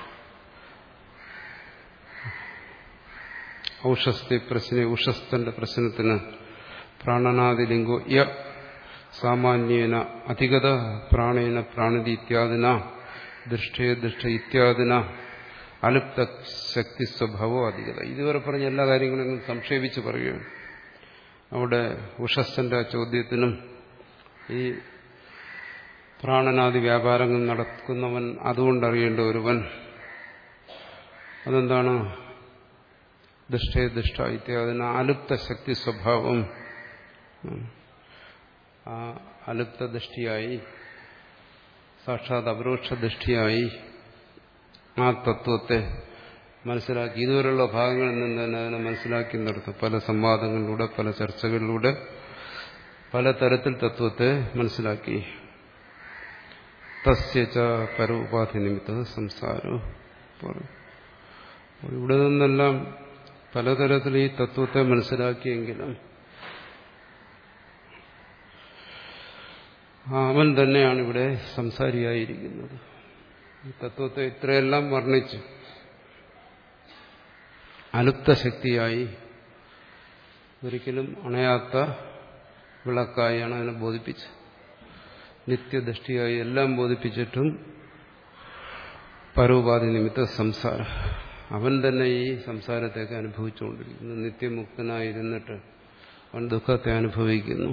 ഔഷസ്തി പ്രശ്ന ഉഷസ്തന്റെ പ്രശ്നത്തിന് പ്രാണനാദിലിംഗോ യ സാമാന്യേന അധികത പ്രാണേന പ്രാണതി ഇത്യാദിന ദൃഷ്ടേ ദൃഷ്ട ഇത്യാദിന അലുപ്ത ശക്തി സ്വഭാവോ അധികത. ഇതുവരെ പറഞ്ഞ എല്ലാ കാര്യങ്ങളും സംക്ഷേപിച്ച് പറയുകയാണ്. അവിടെ ഉഷസ്സന്റെ ആ ചോദ്യത്തിനും ഈ പ്രാണനാദി വ്യാപാരങ്ങൾ നടക്കുന്നവൻ അതുകൊണ്ടറിയേണ്ട ഒരുവൻ അതെന്താണ്? ദൃഷ്ടേ ദൃഷ്ട ഇത്യാദിന അലുപ്ത ശക്തി സ്വഭാവം, ആ അലുപ്ത ദൃഷ്ടിയായി, സാക്ഷാത് അപരോക്ഷ ദൃഷ്ടിയായി ആ തത്വത്തെ മനസ്സിലാക്കി ഇതുവരെയുള്ള ഭാഗങ്ങളിൽ നിന്ന് തന്നെ അതിനെ മനസ്സിലാക്കി നടത്തും. പല സംവാദങ്ങളിലൂടെ, പല ചർച്ചകളിലൂടെ പലതരത്തിൽ തത്വത്തെ മനസ്സിലാക്കി. തസ്യച പരോപാധി നിമിത്ത സംസാരം. ഇവിടെ നിന്നെല്ലാം പലതരത്തിൽ ഈ തത്വത്തെ മനസ്സിലാക്കിയെങ്കിലും അവൻ തന്നെയാണ് ഇവിടെ സംസാരിയായിരിക്കുന്നത്. ഈ തത്വത്തെ ഇത്രയെല്ലാം വർണ്ണിച്ചു അലുപ്ത ശക്തിയായി, ഒരിക്കലും അണയാത്ത വിളക്കായാണ് അതിനെ ബോധിപ്പിച്ചത്. നിത്യദൃഷ്ടിയായി എല്ലാം ബോധിപ്പിച്ചിട്ടും പരോപാധി നിമിത്ത സംസാരം, അവൻ തന്നെ ഈ സംസാരത്തെയൊക്കെ അനുഭവിച്ചുകൊണ്ടിരിക്കുന്നു. നിത്യമുക്തനായിരുന്നിട്ട് അവൻ ദുഃഖത്തെ അനുഭവിക്കുന്നു.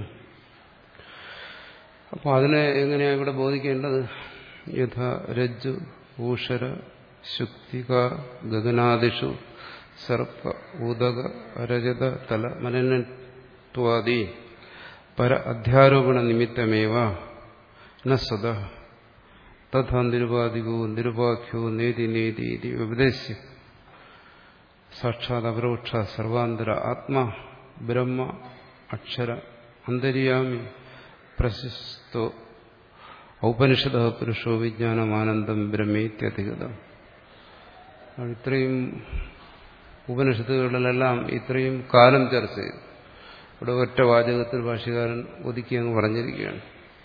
അപ്പോൾ അതിനെ എങ്ങനെയാണ് ഇവിടെ ബോധിക്കേണ്ടത്? യഥാ രജ്ജു ഊഷര ശുക്തിക ഗഗനാദിഷു സർപ്പ ഉദക രജത തല മനനത്വാദി പര അധ്യാരോപണ നിമിത്തമേവ ന സ്വത തഥാ നിരുപാധികോ നിരുപാഖ്യോ നേതി നേതി ഉപദേശിച്ച് സാക്ഷാത് അപരോക്ഷ സർവാന്തര ആത്മാ ബ്രഹ്മ അക്ഷര അന്തര്യാമി പ്രശസ്തോ ഔപനിഷദ പുരുഷോ വിജ്ഞാനമാനന്ദം ബ്രഹ്മേത്യധികതം. ഇത്രയും ഉപനിഷത്തുകളിലെല്ലാം ഇത്രയും കാലം ചർച്ച ചെയ്തു. ഇവിടെ ഒറ്റ വാചകത്തിൽ ഭാഷ്യകാരൻ ഒതുക്കി അങ്ങ് പറഞ്ഞിരിക്കുകയാണ്.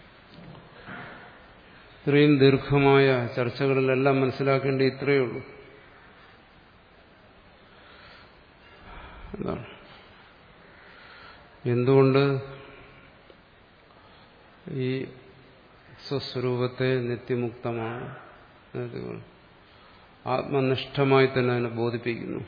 ഇത്രയും ദീർഘമായ ചർച്ചകളിലെല്ലാം മനസ്സിലാക്കേണ്ടി ഇത്രയേ ഉള്ളൂ. എന്താണ്? എന്തുകൊണ്ട് ഈ സ്വസ്വരൂപത്തെ നിത്യമുക്തമാണ്, ആത്മനിഷ്ഠമായി തന്നെ അതിനെ ബോധിപ്പിക്കുന്നു,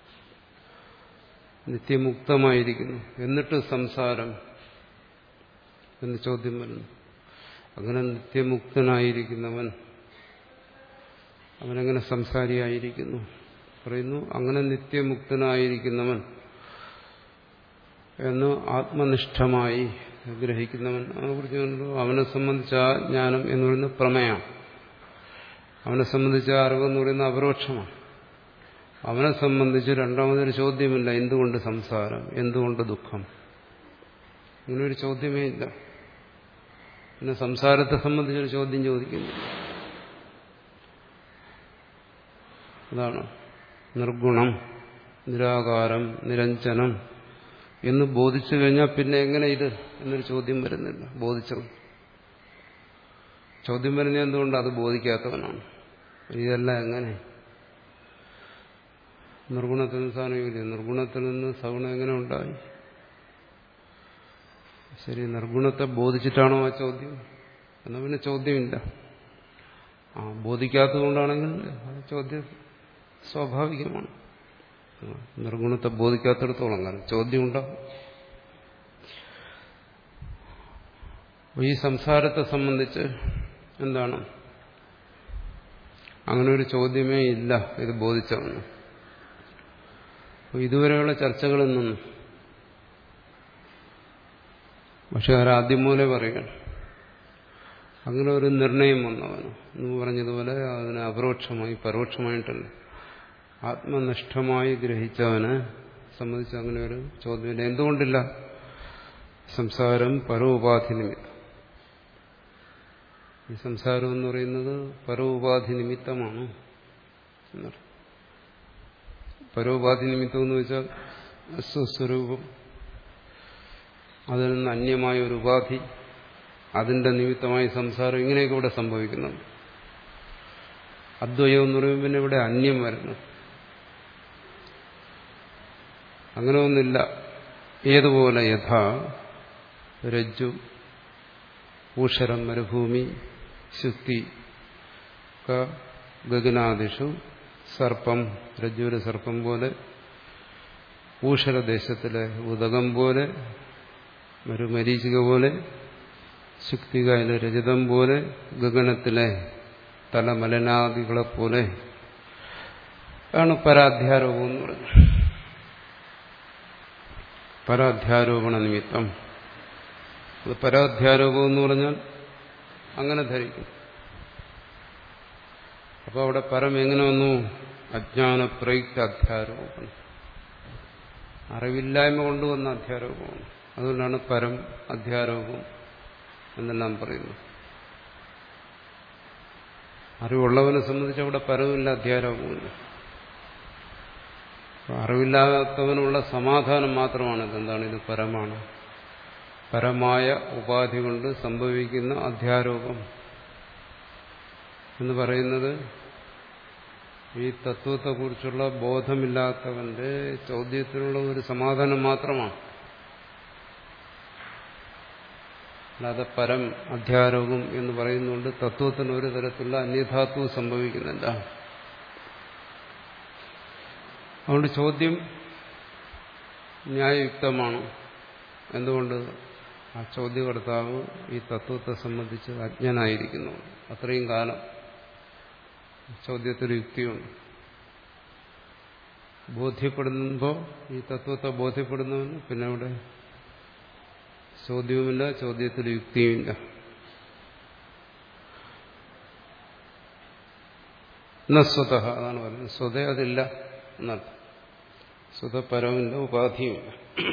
നിത്യമുക്തമായിരിക്കുന്നു, എന്നിട്ട് സംസാരം എന്ന് ചോദ്യം വരുന്നു. അങ്ങനെ നിത്യമുക്തനായിരിക്കുന്നവൻ അവനെങ്ങനെ സംസാരിയായിരിക്കുന്നു? പറയുന്നു, അങ്ങനെ നിത്യമുക്തനായിരിക്കുന്നവൻ എന്ന് ആത്മനിഷ്ഠമായി ഗ്രഹിക്കുന്നവൻ. അതിനെക്കുറിച്ച് അവനെ സംബന്ധിച്ച ആ ജ്ഞാനം എന്ന് പറയുന്നത് പ്രമേയം, അവനെ സംബന്ധിച്ച അറിവെന്ന് പറയുന്നത് അപരോക്ഷമാണ്. അവനെ സംബന്ധിച്ച് രണ്ടാമതൊരു ചോദ്യമില്ല, എന്തുകൊണ്ട് സംസാരം, എന്തുകൊണ്ട് ദുഃഖം, ഇങ്ങനൊരു ചോദ്യമേ ഇല്ല. പിന്നെ സംസാരത്തെ സംബന്ധിച്ചൊരു ചോദ്യം ചോദിക്കുന്നില്ല. അതാണ് നിർഗുണം. നിരാകാരം നിരഞ്ജനം എന്ന് ബോധിച്ചു കഴിഞ്ഞാൽ പിന്നെ എങ്ങനെ ഇത് എന്നൊരു ചോദ്യം വരുന്നില്ല. ബോധിച്ചത് ചോദ്യം വരുന്നത് എന്തുകൊണ്ട്? അത് ബോധിക്കാത്തവനാണ്. ഇതെല്ലാം എങ്ങനെ? നിർഗുണത്തിൽ നിന്ന് സാധനമില്ല. നിർഗുണത്തിൽ നിന്ന് സഗുണം എങ്ങനെ ഉണ്ടായി? ശരി, നിർഗുണത്തെ ബോധിച്ചിട്ടാണോ ആ ചോദ്യം? എന്നാൽ പിന്നെ ചോദ്യമില്ല. ആ ബോധിക്കാത്തത് കൊണ്ടാണെങ്കിൽ ചോദ്യം സ്വാഭാവികമാണ്. നിർഗുണത്തെ ബോധിക്കാത്തിടത്തോളം കാരണം ചോദ്യം ഉണ്ടാകും. ഈ സംസാരത്തെ സംബന്ധിച്ച് എന്താണ്? അങ്ങനെ ഒരു ചോദ്യമേ ഇല്ല ഇത് ബോധിച്ചവന്. ഇതുവരെയുള്ള ചർച്ചകളിൽ നിന്നും പക്ഷെ അവരാദ്യം മൂലം പറയുകയാണ് അങ്ങനെ ഒരു നിർണയം വന്നവന് എന്ന് പറഞ്ഞതുപോലെ അതിനെ അപരോക്ഷമായി പരോക്ഷമായിട്ടല്ല ആത്മനിഷ്ഠമായി ഗ്രഹിച്ചവനെ സംബന്ധിച്ച് അങ്ങനെ ഒരു ചോദ്യമില്ല. എന്തുകൊണ്ടില്ല? സംസാരം പരോപാധി നിമിത്തം. ഈ സംസാരം എന്ന് പറയുന്നത് പരോപാധി നിമിത്തമാണ് എന്നറിയാം. പരോപാധി നിമിത്തം എന്ന് വെച്ചാൽ സ്വസ്വരൂപം, അതിൽ നിന്ന് അന്യമായ ഒരു ഉപാധി, അതിന്റെ നിമിത്തമായി സംസാരം, ഇങ്ങനെയൊക്കെ ഇവിടെ സംഭവിക്കുന്നുണ്ട്. അദ്വയം എന്ന് പറയുമ്പോൾ പിന്നെ ഇവിടെ അന്യം വരുന്നു. അങ്ങനെ ഒന്നില്ല. ഏതുപോലെ യഥാ രജ്ജു ഊഷരം മരുഭൂമി ശുക്തി ഗഗനാദിഷു സർപ്പം, രജ്ജുവിലെ സർപ്പം പോലെ, ഊഷരദേശത്തിലെ ഉദകം പോലെ, മരുമരീചിക പോലെ, ശുക്തികയിലെ രജതം പോലെ, ഗഗനത്തിലെ തലമലനാദികളെപ്പോലെ ആണ് പരാധ്യാരോപം എന്ന് പറയുന്നത്. പരാധ്യാരോപണ നിമിത്തം. അത് പരാധ്യാരോപം എന്ന് പറഞ്ഞാൽ അങ്ങനെ ധരിക്കും. അപ്പോൾ അവിടെ പരം എങ്ങനെ വന്നു? അജ്ഞാന പ്രയുക്ത അധ്യാരോപണം, അറിവില്ലായ്മ കൊണ്ടുവന്ന അധ്യാരോപമാണ്. അതുകൊണ്ടാണ് പരം അധ്യാരോപം എന്നെല്ലാം പറയുന്നത്. അറിവുള്ളവനെ സംബന്ധിച്ച് അവിടെ പരമില്ല, അധ്യാരോപമില്ല. അറിവില്ലാത്തവനുള്ള സമാധാനം മാത്രമാണിത്. എന്താണ്? ഇത് പരമാണ്. പരമായ ഉപാധി കൊണ്ട് സംഭവിക്കുന്ന അധ്യാരോപം എന്ന് പറയുന്നത് ഈ തത്വത്തെക്കുറിച്ചുള്ള ബോധമില്ലാത്തവന്റെ ചോദ്യത്തിനുള്ള ഒരു സമാധാനം മാത്രമാണ്. അല്ലാതെ പരം അധ്യാരോപം എന്ന് പറയുന്നുകൊണ്ട് തത്വത്തിന് ഒരു തരത്തിലുള്ള അന്യഥാത്വം സംഭവിക്കുന്നില്ല. അതുകൊണ്ട് ചോദ്യം ന്യായയുക്തമാണ്. എന്തുകൊണ്ട്? ആ ചോദ്യകർത്താവ് ഈ തത്വത്തെ സംബന്ധിച്ച് അജ്ഞനായിരിക്കുന്നു. അത്രയും കാലം ചോദ്യത്തിൽ യുക്തിയുണ്ട്. ബോധ്യപ്പെടുമ്പോൾ ഈ തത്വത്തെ ബോധ്യപ്പെടുന്നവന് പിന്നെ അവിടെ ചോദ്യവുമില്ല, ചോദ്യത്തിൽ യുക്തിയുമില്ല. എന്ന സ്വതഃ, അതാണ് പറയുന്നത്. സ്വതേ അതില്ല എന്നർത്ഥം. സ്വതപരമില്ല, ഉപാധിയുമില്ല.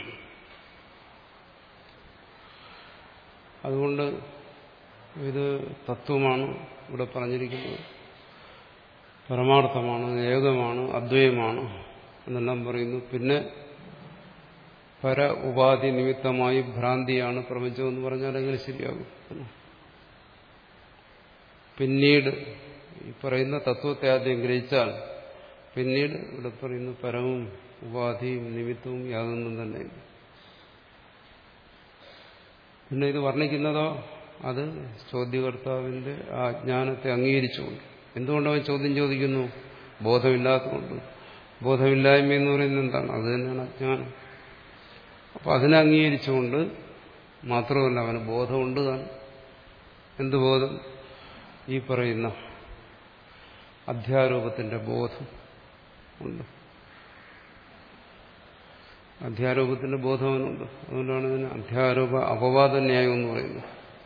അതുകൊണ്ട് ഇത് തത്വമാണ് ഇവിടെ പറഞ്ഞിരിക്കുന്നത്, പരമാർത്ഥമാണ്, ഏകമാണ്, അദ്വൈതമാണ് എന്നെല്ലാം പറയുന്നു. പിന്നെ പര ഉപാധി നിമിത്തമായി ഭ്രാന്തിയാണ് പ്രപഞ്ചമെന്ന് പറഞ്ഞാൽ എങ്ങനെ ശരിയാകും? പിന്നീട് ഈ പറയുന്ന തത്വത്തെ ആദ്യം ഗ്രഹിച്ചാൽ പിന്നീട് ഇവിടെ പറയുന്ന പരവും ഉപാധിയും നിമിത്തവും യാതൊന്നും തന്നെ. പിന്നെ ഇത് വർണ്ണിക്കുന്നതോ അത് ചോദ്യകർത്താവിന്റെ ആ ജ്ഞാനത്തെ അംഗീകരിച്ചുകൊണ്ട്. എന്തുകൊണ്ടവൻ ചോദ്യം ചോദിക്കുന്നു? ബോധമില്ലാത്തതുകൊണ്ട്. ബോധമില്ലായ്മ എന്ന് പറയുന്നത് എന്താണ്? അത് തന്നെയാണ് അജ്ഞാനം. അപ്പം അതിനെ അംഗീകരിച്ചുകൊണ്ട് മാത്രമല്ല, അവന് ബോധമുണ്ട് താൻ. എന്ത് ബോധം? ഈ പറയുന്ന അധ്യാരോപത്തിന്റെ ബോധം ഉണ്ട്. അധ്യാരോപത്തിന്റെ ബോധം അവനുണ്ട്. അതുകൊണ്ടാണ് ഇതിന് അധ്യാരോപ അപവാദ ന്യായം എന്ന് പറയുന്നത്.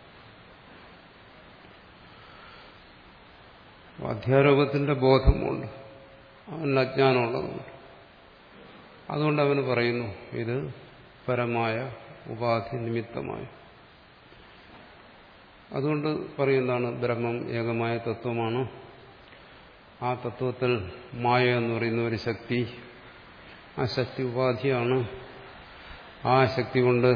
അധ്യാരോപത്തിന്റെ ബോധമുണ്ട്, അവന് അജ്ഞാനമുള്ളതുകൊണ്ട്. അതുകൊണ്ട് അവന് പറയുന്നു ഇത് പരമായ ഉപാധി നിമിത്തമായി. അതുകൊണ്ട് പറയുന്നതാണ് ബ്രഹ്മം ഏകമായ തത്വമാണ്. ആ തത്വത്തിൽ മായ എന്ന് പറയുന്ന ഒരു ശക്തി, ആ ശക്തി ഉപാധിയാണ്. ആ ശക്തി കൊണ്ട്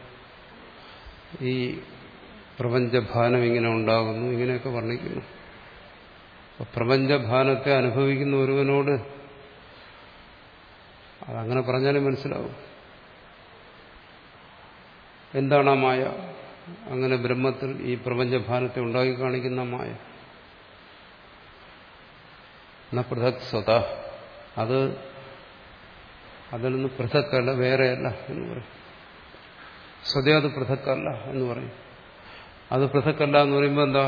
ഈ പ്രപഞ്ചഭാനം ഇങ്ങനെ ഉണ്ടാകുന്നു, ഇങ്ങനെയൊക്കെ വർണ്ണിക്കുന്നു. പ്രപഞ്ചഭാനത്തെ അനുഭവിക്കുന്ന ഒരുവനോട് അതങ്ങനെ പറഞ്ഞാലും മനസ്സിലാവും. എന്താണ് ആ മായ? അങ്ങനെ ബ്രഹ്മത്തിൽ ഈ പ്രപഞ്ചഭാനത്തെ ഉണ്ടാക്കി കാണിക്കുന്ന മായ. ന പൃഥക് സ്വത, അത് അതിൽ നിന്ന് പൃഥക്കല്ല, വേറെയല്ല എന്ന് പറയും. സ്വതേ അത് പൃഥക്കല്ല എന്ന് പറയും. അത് പൃഥക്കല്ല എന്ന് പറയുമ്പോൾ എന്താ?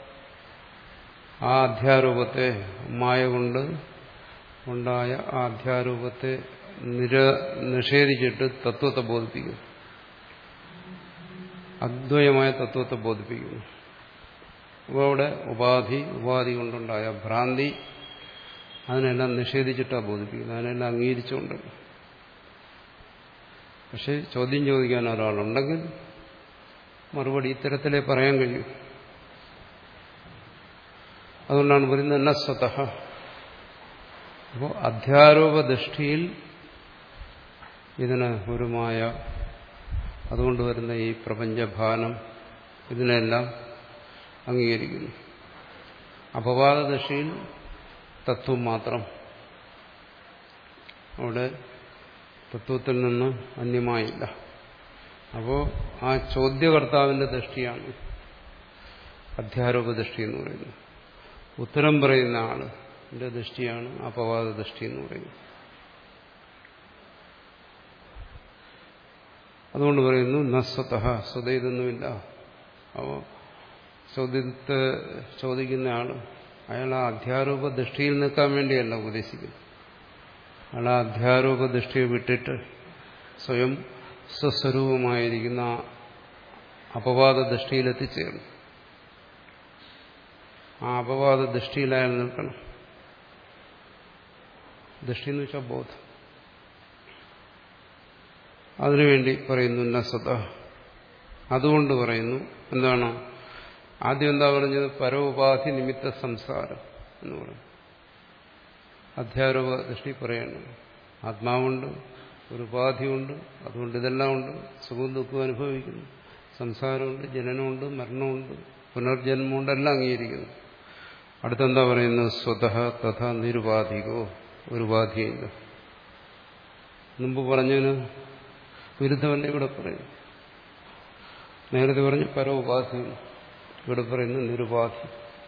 ആ അധ്യാരൂപത്തെ, മായ കൊണ്ട് ഉണ്ടായ ആ അധ്യാരൂപത്തെ നിര നിഷേധിച്ചിട്ട് തത്വത്തെ ബോധിപ്പിക്കുന്നു. അദ്വയമായ തത്വത്തെ ബോധിപ്പിക്കുന്നു. അപ്പോൾ അവിടെ ഉപാധി, ഉപാധി കൊണ്ടുണ്ടായ ഭ്രാന്തി, അതിനെല്ലാം നിഷേധിച്ചിട്ടാണ് ബോധിപ്പിക്കുന്നത്, അതിനെല്ലാം അംഗീകരിച്ചുകൊണ്ട്. പക്ഷെ ചോദ്യം ചോദിക്കാൻ ഒരാളുണ്ടെങ്കിൽ മറുപടി ഇത്തരത്തിലേ പറയാൻ കഴിയും. അതുകൊണ്ടാണ് പറയുന്നത് ന സ്വതഃ. അപ്പോൾ അധ്യാരോപദൃഷ്ടിയിൽ ഇതിന് ഒരു മായ, അതുകൊണ്ട് വരുന്ന ഈ പ്രപഞ്ചഭാനം, ഇതിനെല്ലാം അംഗീകരിക്കുന്നു. അപവാദദൃഷ്ടിയിൽ തത്വം മാത്രം, അവിടെ തത്വത്തിൽ നിന്ന് അന്യമായില്ല. അപ്പോൾ ആ ചോദ്യകർത്താവിന്റെ ദൃഷ്ടിയാണ് അധ്യാരോപദൃഷ്ടി എന്ന് പറയുന്നത്. ഉത്തരം പറയുന്ന ആളിന്റെ ദൃഷ്ടിയാണ് അപവാദദൃഷ്ടി എന്ന് പറയുന്നത്. അതുകൊണ്ട് പറയുന്നു നസ്വതഃ, സ്വതः ഇതൊന്നുമില്ല. അപ്പോൾ ചോദ്യത്തെ ചോദിക്കുന്ന ആൾ അയാൾ ആ അധ്യാരോപ ദൃഷ്ടിയിൽ നിൽക്കാൻ വേണ്ടിയല്ല ഉപദേശിക്കുന്നത്. അയാൾ ആ അധ്യാരോപ ദൃഷ്ടിയെ വിട്ടിട്ട് സ്വയം സ്വസ്വരൂപമായിരിക്കുന്ന അപവാദ ദൃഷ്ടിയിൽ എത്തിച്ചേർന്നു. ആ അപവാദ ദൃഷ്ടിയിൽ അയാൾ നിൽക്കണം. ദൃഷ്ടി എന്ന് വെച്ചാൽ ബോധം. അതിനുവേണ്ടി പറയുന്നു നസ്വതഃ. അതുകൊണ്ട് പറയുന്നു എന്താണ്? ആദ്യം എന്താ പറഞ്ഞത്? പരോപാധി നിമിത്ത സംസാരം എന്ന് പറയും. അധ്യാരോപ ദൃഷ്ടി പറയേണ്ടത് ആത്മാവുണ്ട്, ഒരു ഉപാധിയുണ്ട്, അതുകൊണ്ട് ഇതെല്ലാം ഉണ്ട്. സുഖവും ദുഃഖവും അനുഭവിക്കുന്നു, സംസാരമുണ്ട്, ജനനമുണ്ട്, മരണമുണ്ട്, പുനർജന്മമുണ്ട്, എല്ലാം അംഗീകരിക്കുന്നു. അടുത്തെന്താ പറയുന്നത്? സ്വതഃ തഥാ നിരുപാധികോ, ഒരു ഉപാധിയില്ല. മുമ്പ് പറഞ്ഞതിന് വിരുദ്ധമല്ല ഇവിടെ പറയുന്നു. നേരത്തെ പറഞ്ഞ് പരോപാധി, ഇവിടെ പറയുന്നു നിരുപാധി.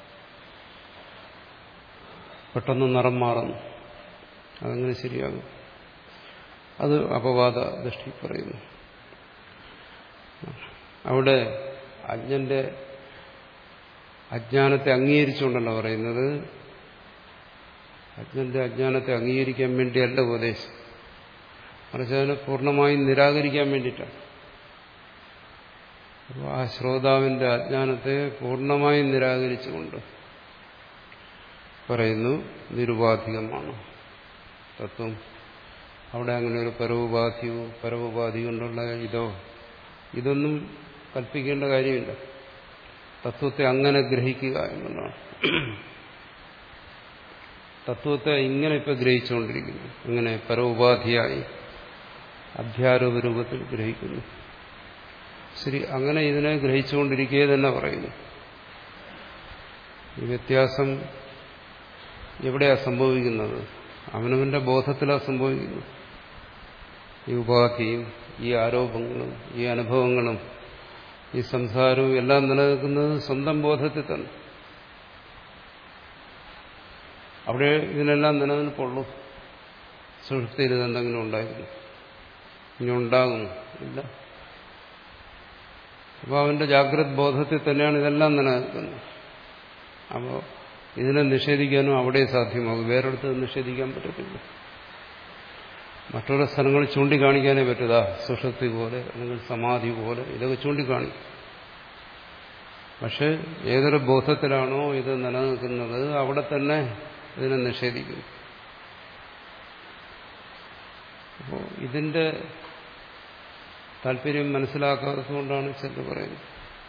പെട്ടെന്ന് നിറം മാറുന്നു, അതങ്ങനെ ശരിയാകും. അത് അപവാദ ദൃഷ്ടി പറയുന്നു. അവിടെ അജ്ഞന്റെ അജ്ഞാനത്തെ അംഗീകരിച്ചുകൊണ്ടല്ല പറയുന്നത്. അജ്ഞന്റെ അജ്ഞാനത്തെ അംഗീകരിക്കാൻ വേണ്ടിയല്ല ഉപദേശം, മറിച്ച് അതിനെ പൂർണ്ണമായും നിരാകരിക്കാൻ വേണ്ടിയിട്ടാണ്. അപ്പോൾ ആ ശ്രോതാവിന്റെ അജ്ഞാനത്തെ പൂർണ്ണമായും നിരാകരിച്ചുകൊണ്ട് പറയുന്നു നിരുപാധികമാണ് തത്വം. അവിടെ അങ്ങനെ ഒരു പരോപാധിയോ പരോപാധി കൊണ്ടുള്ള ഇതോ ഇതൊന്നും കൽപ്പിക്കേണ്ട കാര്യമില്ല. തത്വത്തെ അങ്ങനെ ഗ്രഹിക്കുക എന്നുള്ളതാണ്. തത്വത്തെ ഇങ്ങനെ ഇപ്പൊ ഗ്രഹിച്ചുകൊണ്ടിരിക്കുന്നു. ഇങ്ങനെ പരോപാധിയായി അധ്യാരോപ രൂപത്തിൽ ഗ്രഹിക്കുന്നു. ശരി, അങ്ങനെ ഇതിനെ ഗ്രഹിച്ചുകൊണ്ടിരിക്കുക തന്നെ പറയുന്നു. ഈ വ്യത്യാസം എവിടെയാ സംഭവിക്കുന്നത്? അവനവന്റെ ബോധത്തിലാണ് സംഭവിക്കുന്നത്. ഈ ഉപാധിയും ഈ ആരോപങ്ങളും ഈ അനുഭവങ്ങളും ഈ സംസാരവും എല്ലാം നിലനിൽക്കുന്നത് സ്വന്തം ബോധത്തിൽ തന്നെ. അവിടെ ഇതിനെല്ലാം നിലനിൽപ്പുള്ളൂ. സുഷുപ്തിയിൽ ഇതെന്തെങ്കിലും ഉണ്ടായിരുന്നു, ഇനി ഉണ്ടാകുന്നു ഇല്ല. അപ്പോൾ അവന്റെ ജാഗ്രത് ബോധത്തിൽ തന്നെയാണ് ഇതെല്ലാം നിലനിൽക്കുന്നത്. അപ്പോൾ ഇതിനെ നിഷേധിക്കാനും അവിടെ സാധ്യമാകും, വേറെടുത്ത് നിഷേധിക്കാൻ പറ്റത്തില്ല. മറ്റുള്ള സ്ഥലങ്ങൾ ചൂണ്ടിക്കാണിക്കാനേ പറ്റുക, സുഷുപ്തി പോലെ അല്ലെങ്കിൽ സമാധി പോലെ ഇതൊക്കെ ചൂണ്ടിക്കാണിക്കും. പക്ഷെ ഏതൊരു ബോധത്തിലാണോ ഇത് നിലനിൽക്കുന്നത് അവിടെ തന്നെ ഇതിനെ നിഷേധിക്കുന്നു. അപ്പോൾ ഇതിന്റെ താല്പര്യം മനസ്സിലാക്കാത്തതുകൊണ്ടാണ് ചിലർ പറയുന്നത്,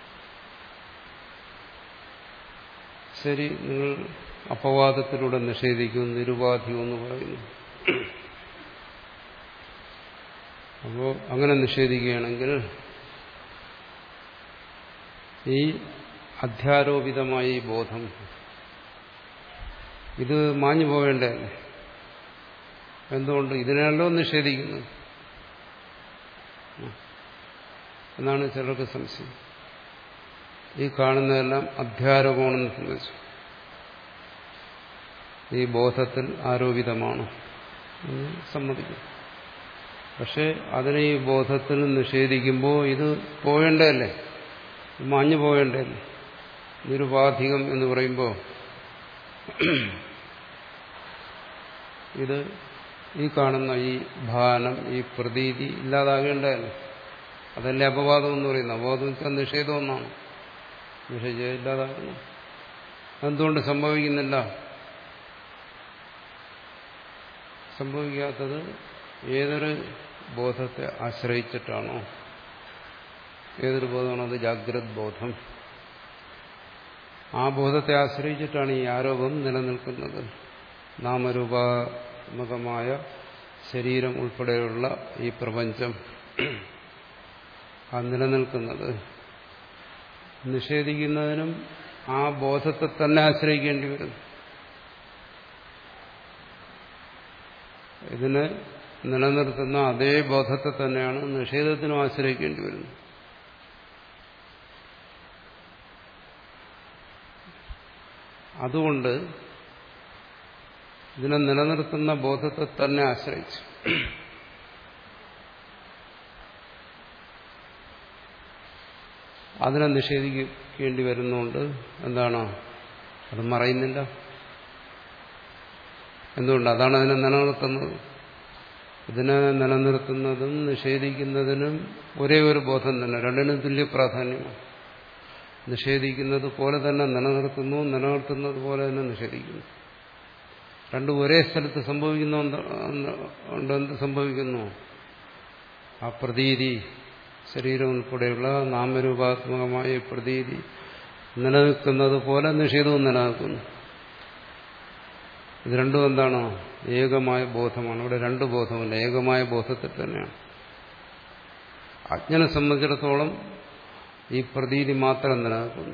ശരി നിങ്ങൾ അപവാദത്തിലൂടെ നിഷേധിക്കും, നിരുപാധികം എന്ന് പറയുന്നു. അപ്പോൾ അങ്ങനെ നിഷേധിക്കുകയാണെങ്കിൽ ഈ അധ്യാരോപിതമായ ഈ ബോധം ഇത് മാഞ്ഞു പോവേണ്ടതല്ലേ? എന്തുകൊണ്ട്? ഇതിനെയല്ലോ നിഷേധിക്കുന്നത് എന്നാണ് ചിലർക്ക് സംശയം. ഈ കാണുന്നതെല്ലാം അധ്യാരോപണമെന്ന് സംബന്ധിച്ചു ഈ ബോധത്തിൽ ആരോപിതമാണ് എന്ന് സമ്മതിക്കും. പക്ഷെ അതിനെ ഈ ബോധത്തിൽ നിഷേധിക്കുമ്പോൾ ഇത് പോവേണ്ടതല്ലേ? മാഞ്ഞു പോവേണ്ടതല്ലേ? നിരുപാധികം എന്ന് പറയുമ്പോൾ ഇത് ഈ കാണുന്ന ഈ ഭാനം, ഈ പ്രതീതി ഇല്ലാതാകേണ്ടതല്ലേ? അതല്ലേ അപവാദം എന്ന് പറയുന്നത്. അപവാദം വെച്ചാൽ നിഷേധം ഒന്നാണ്. നിഷേധം ഇല്ലാതാകണം. എന്തുകൊണ്ട് സംഭവിക്കുന്നില്ല? സംഭവിക്കാത്തത് ഏതൊരു ബോധത്തെ ആശ്രയിച്ചിട്ടാണോ? ഏതൊരു ബോധമാണോ? അത് ജാഗ്രത് ബോധം. ആ ബോധത്തെ ആശ്രയിച്ചിട്ടാണ് ഈ ആരോപം നിലനിൽക്കുന്നത്. നാമരൂപാത്മകമായ ശരീരം ഉൾപ്പെടെയുള്ള ഈ പ്രപഞ്ചം ആ നിലനിൽക്കുന്നത്. നിഷേധിക്കുന്നതിനും ആ ബോധത്തെ തന്നെ ആശ്രയിക്കേണ്ടി വരും. ഇതിനെ നിലനിർത്തുന്ന അതേ ബോധത്തെ തന്നെയാണ് നിഷേധത്തിനും ആശ്രയിക്കേണ്ടി വരുന്നത്. അതുകൊണ്ട് ഇതിനെ നിലനിർത്തുന്ന ബോധത്തെ തന്നെ ആശ്രയിച്ചു അതിനെ നിഷേധിക്കേണ്ടി വരുന്നുണ്ട്. എന്താണ്? അത് മറയുന്നില്ല. എന്തുകൊണ്ട്? അതാണ് അതിനെ നിലനിർത്തുന്നത്. ഇതിനെ നിലനിർത്തുന്നതും നിഷേധിക്കുന്നതിനും ഒരേ ഒരു ബോധം തന്നെ, രണ്ടിനും തുല്യ പ്രാധാന്യമാണ്. നിഷേധിക്കുന്നത് പോലെ തന്നെ നിലനിർത്തുന്നു, നിലനിർത്തുന്നത് പോലെ തന്നെ നിഷേധിക്കുന്നു. രണ്ടും ഒരേ സ്ഥലത്ത് സംഭവിക്കുന്ന എന്ത് സംഭവിക്കുന്നു? ആ പ്രതീതി, ശരീരം ഉൾപ്പെടെയുള്ള നാമരൂപാത്മകമായ പ്രതീതി നിലനിൽക്കുന്നത് പോലെ നിഷേധവും നിലനിൽക്കുന്നു. ഇത് രണ്ടും എന്താണോ? ഏകമായ ബോധമാണ്. ഇവിടെ രണ്ട് ബോധമല്ല, ഏകമായ ബോധത്തിൽ തന്നെയാണ്. അജ്ഞനെ സംബന്ധിച്ചിടത്തോളം ഈ പ്രതീതി മാത്രം നിലനിൽക്കുന്നു.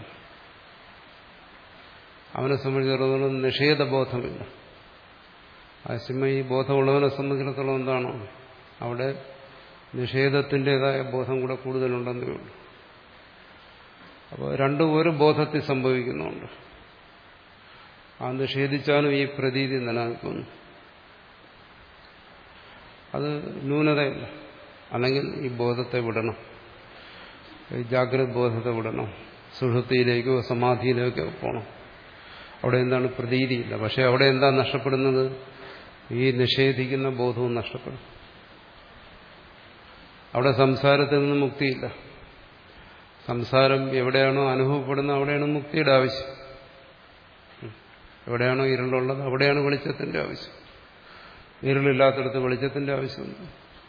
അവനെ സംബന്ധിച്ചിടത്തോളം നിഷേധബോധമില്ല. അതേസമയം ഈ ബോധമുള്ളവനെ സംബന്ധിച്ചിടത്തോളം എന്താണോ? അവിടെ നിഷേധത്തിൻ്റെതായ ബോധം കൂടെ കൂടുതലുണ്ടെന്നേ ഉള്ളൂ. അപ്പോൾ രണ്ടും ഒരു ബോധത്തിൽ സംഭവിക്കുന്നുണ്ട്. ആ നിഷേധിച്ചാലും ഈ പ്രതീതി നിലനിൽക്കുന്നു. അത് ന്യൂനതയല്ല. അല്ലെങ്കിൽ ഈ ബോധത്തെ വിടണം, ഈ ജാഗ്രത ബോധത്തെ വിടണം, സുഷുപ്തിയിലേക്കോ സമാധിയിലേക്കോ പോകണം. അവിടെ എന്താണ്? പ്രതീതിയില്ല. പക്ഷെ അവിടെ എന്താ നഷ്ടപ്പെടുന്നത്? ഈ നിഷേധിക്കുന്ന ബോധവും നഷ്ടപ്പെടും. അവിടെ സംസാരത്തിൽ നിന്ന് മുക്തിയില്ല. സംസാരം എവിടെയാണോ അനുഭവപ്പെടുന്നത് അവിടെയാണ് മുക്തിയുടെ ആവശ്യം. എവിടെയാണോ ഇരുളുള്ളത് അവിടെയാണ് വെളിച്ചത്തിന്റെ ആവശ്യം. ഇരുളില്ലാത്തടത്ത് വെളിച്ചത്തിന്റെ ആവശ്യമുണ്ട്.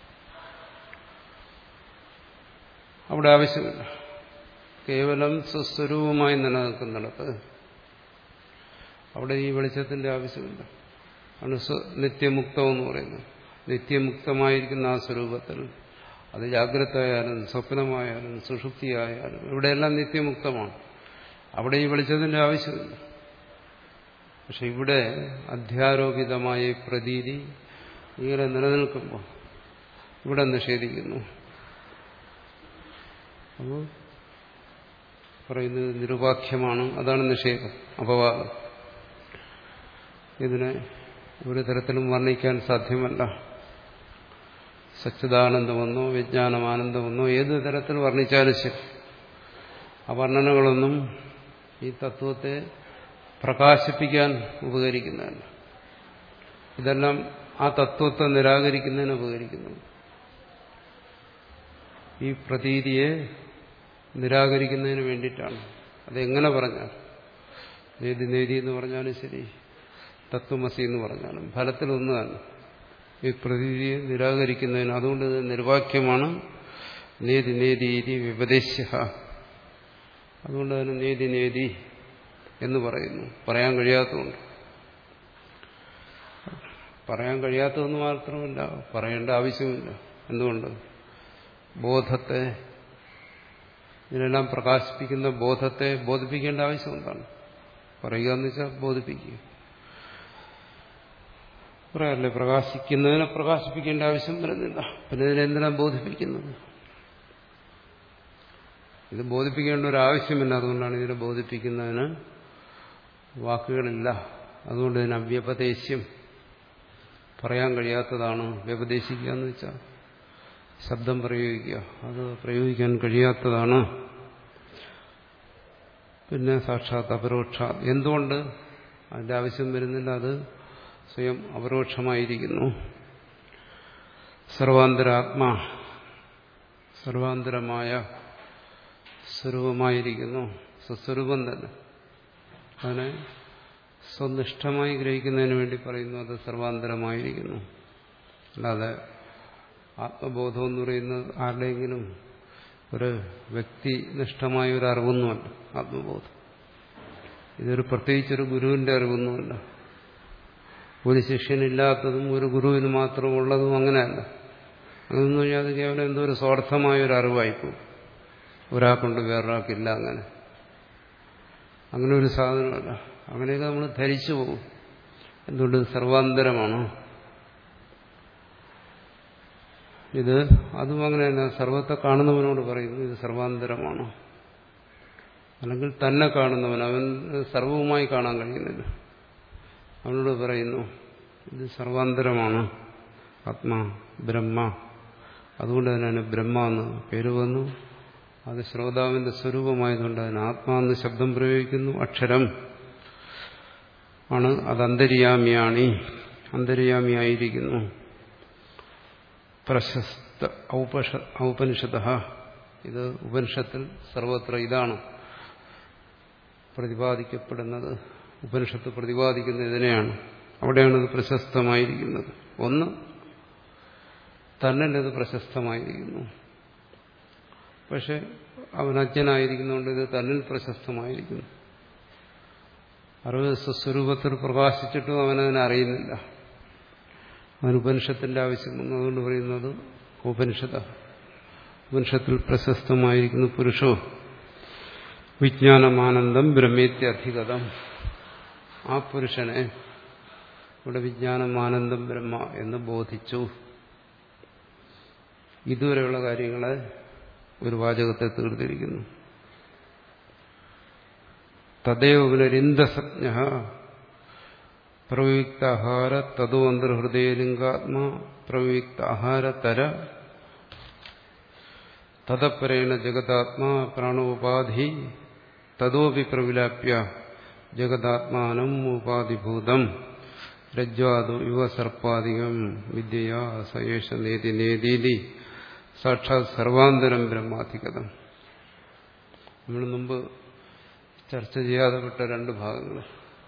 അവിടെ ആവശ്യമില്ല. കേവലം സ്വസ്വരൂപമായി നിലനിൽക്കുന്നിടത്ത് അവിടെ ഈ വെളിച്ചത്തിന്റെ ആവശ്യമില്ല. ആണ് നിത്യമുക്തം എന്ന് പറയുന്നത്. നിത്യമുക്തമായിരിക്കുന്ന ആ സ്വരൂപത്തിൽ അത് ജാഗ്രതയായാലും സ്വപ്നമായാലും സുഷുപ്തിയായാലും ഇവിടെയെല്ലാം നിത്യമുക്തമാണ്. അവിടെ ഈ വെളിച്ചത്തിന്റെ ആവശ്യമില്ല. പക്ഷെ ഇവിടെ അധ്യാരോപിതമായ പ്രതീതി ഇങ്ങനെ നിലനിൽക്കുമ്പോൾ ഇവിടെ നിഷേധിക്കുന്നു. അപ്പോൾ പറയുന്നത് നിരുപാഖ്യമാണ്. അതാണ് നിഷേധം, അപവാദം. ഇതിനെ ഒരു തരത്തിലും വർണ്ണിക്കാൻ സാധ്യമല്ല. സച്ചിദാനന്ദമെന്നോ വിജ്ഞാനമാനന്ദമെന്നോ ഏത് തരത്തിൽ വർണ്ണിച്ചാലും ശരി, ആ വർണ്ണനകളൊന്നും ഈ തത്വത്തെ പ്രകാശിപ്പിക്കാൻ ഉപകരിക്കുന്നതല്ല. ഇതെല്ലാം ആ തത്വത്തെ നിരാകരിക്കുന്നതിന് ഉപകരിക്കുന്നു. ഈ പ്രതീതിയെ നിരാകരിക്കുന്നതിന് വേണ്ടിയിട്ടാണ്. അതെങ്ങനെ പറഞ്ഞാൽ, നേതി നേതി എന്ന് പറഞ്ഞാലും ശരി, തത്വമസി എന്ന് പറഞ്ഞാലും ഫലത്തിലൊന്നു തന്നെ ഈ പ്രതീതിയെ നിരാകരിക്കുന്നതിന്. അതുകൊണ്ട് ഇത് നിർവാക്യമാണ്. നേതി നേതീതി വിപദേശ്യ. അതുകൊണ്ട് അതിന് നേതി നേതി എന്ന് പറയുന്നു. പറയാൻ കഴിയാത്തതുകൊണ്ട്. പറയാൻ കഴിയാത്തതെന്ന് മാത്രമല്ല, പറയേണ്ട ആവശ്യമില്ല. എന്തുകൊണ്ട്? ബോധത്തെ, ഇതിനെല്ലാം പ്രകാശിപ്പിക്കുന്ന ബോധത്തെ ബോധിപ്പിക്കേണ്ട ആവശ്യം എന്താണ്? പറയുക എന്ന് വെച്ചാൽ ബോധിപ്പിക്കുക. പറയാറില്ലേ, പ്രകാശിക്കുന്നതിനെ പ്രകാശിപ്പിക്കേണ്ട ആവശ്യം വരുന്നില്ല. പിന്നെ ഇതിനെന്തിനാ ബോധിപ്പിക്കുന്നത്? ഇത് ബോധിപ്പിക്കേണ്ട ഒരു ആവശ്യമില്ല. അതുകൊണ്ടാണ് ഇതിനെ ബോധിപ്പിക്കുന്നതിന് വാക്കുകളില്ല. അതുകൊണ്ട് ഇതിന് അവ്യപദേശം പറയാൻ കഴിയാത്തതാണ്. വ്യപദേശിക്കുക എന്ന് വെച്ചാൽ ശബ്ദം പ്രയോഗിക്കുക, അത് പ്രയോഗിക്കാൻ കഴിയാത്തതാണ്. പിന്നെ സാക്ഷാത് അപരോക്ഷ, എന്തുകൊണ്ട് അതിന്റെ ആവശ്യം വരുന്നില്ല? അത് സ്വയം അപരോക്ഷമായിരിക്കുന്നു. സർവാന്തരാത്മാ, സർവാന്തരമായ സ്വരൂപമായിരിക്കുന്നു. സ്വസ്വരൂപം തന്നെ. അതിനെ സ്വനിഷ്ഠമായി ഗ്രഹിക്കുന്നതിന് വേണ്ടി പറയുന്നു അത് സർവാന്തരമായിരിക്കുന്നു. അല്ലാതെ ആത്മബോധം എന്ന് പറയുന്നത് ആരുടെയെങ്കിലും ഒരു വ്യക്തിനിഷ്ഠമായ ഒരു അറിവൊന്നുമല്ല. ആത്മബോധം ഇതൊരു പ്രത്യേകിച്ചൊരു ഗുരുവിന്റെ അറിവൊന്നുമല്ല. ഒരു ശിഷ്യനില്ലാത്തതും ഒരു ഗുരുവിന് മാത്രം ഉള്ളതും അങ്ങനെയല്ല. അതെന്ന് പറഞ്ഞാൽ അത് കേവലം എന്തോ ഒരു സ്വാർത്ഥമായ ഒരു അറിവായിപ്പോകും. ഒരാൾക്കുണ്ട് വേറൊരാൾക്കില്ല. അങ്ങനെ അങ്ങനെ ഒരു സാധനമല്ല. അങ്ങനെയൊക്കെ നമ്മൾ ധരിച്ചു പോകും. എന്തുകൊണ്ട്? സർവാന്തരമാണ് ഇത്. അതും അങ്ങനെ തന്നെ. സർവത്തെ കാണുന്നവനോട് പറയുന്നു ഇത് സർവാന്തരമാണ്. അല്ലെങ്കിൽ തന്നെ കാണുന്നവൻ, അവൻ സർവവുമായി കാണാൻ കഴിയുന്നില്ല, അവനോട് പറയുന്നു ഇത് സർവാന്തരമാണ്, ആത്മാ ബ്രഹ്മ. അതുകൊണ്ട് തന്നെ ബ്രഹ്മ എന്ന് പേര് വന്നു. അത് ശ്രോതാവിന്റെ സ്വരൂപമായതുകൊണ്ട് അതിന് ആത്മാവെന്ന് ശബ്ദം പ്രയോഗിക്കുന്നു. അക്ഷരം ആണ്, അത് അന്തര്യാമിയാണ്, അന്തര്യാമിയായിരിക്കുന്നു. പ്രശസ്ത ഔപനിഷത, ഇത് ഉപനിഷത്തിൽ സർവത്ര ഇതാണ് പ്രതിപാദിക്കപ്പെടുന്നത്. ഉപനിഷത്ത് പ്രതിപാദിക്കുന്ന ഇതിനെയാണ്. അവിടെയാണ് ഇത് പ്രശസ്തമായിരിക്കുന്നത്. ഒന്ന് തന്നിലത് പ്രശസ്തമായിരിക്കുന്നു. പക്ഷെ അവൻ അജ്ഞനായിരിക്കുന്നതുകൊണ്ട് ഇത് തന്നിൽ പ്രശസ്തമായിരിക്കുന്നു. അറിവ് സ്വസ്വരൂപത്തിൽ പ്രകാശിച്ചിട്ടും അവനതിനെ അറിയുന്നില്ല. അവന് ഉപനിഷത്തിന്റെ ആവശ്യം വന്നു. അതുകൊണ്ട് പറയുന്നത് ഉപനിഷത. ഉപനിഷത്തിൽ പ്രശസ്തമായിരിക്കുന്നു. പുരുഷോ വിജ്ഞാനമാനന്ദം ബ്രഹ്മേത്യധിഗതം. ആ പുരുഷനെ ഇവിടെ വിജ്ഞാനമാനന്ദം ബ്രഹ്മ എന്ന് ബോധിച്ചു. ഇതുവരെയുള്ള കാര്യങ്ങളെ ഒരു വാചകത്തെ തീർത്തിരിക്കുന്നു. തദൈവ പുനരിന്ദസജ്ഞ പ്രയുക്താഹാര തദോ അന്തർഹൃദയലിംഗാത്മാ പ്രയുക്താഹാരതര തദപരേണ ജഗതാത്മാ പ്രാണോപാധി തദോപി പ്രവിലാപ്യ ജഗതാത്മാനം ഉപാധിഭൂതം രജ്വാദു യുവ സർപ്പാദികം വിദ്യയാ സയേഷ നേതി നേതീതി സാക്ഷാത് സർവാന്തരം ബ്രഹ്മാധിഗതം. നമ്മൾ മുമ്പ് ചർച്ച ചെയ്യാതെ വിട്ട രണ്ട് ഭാഗങ്ങൾ.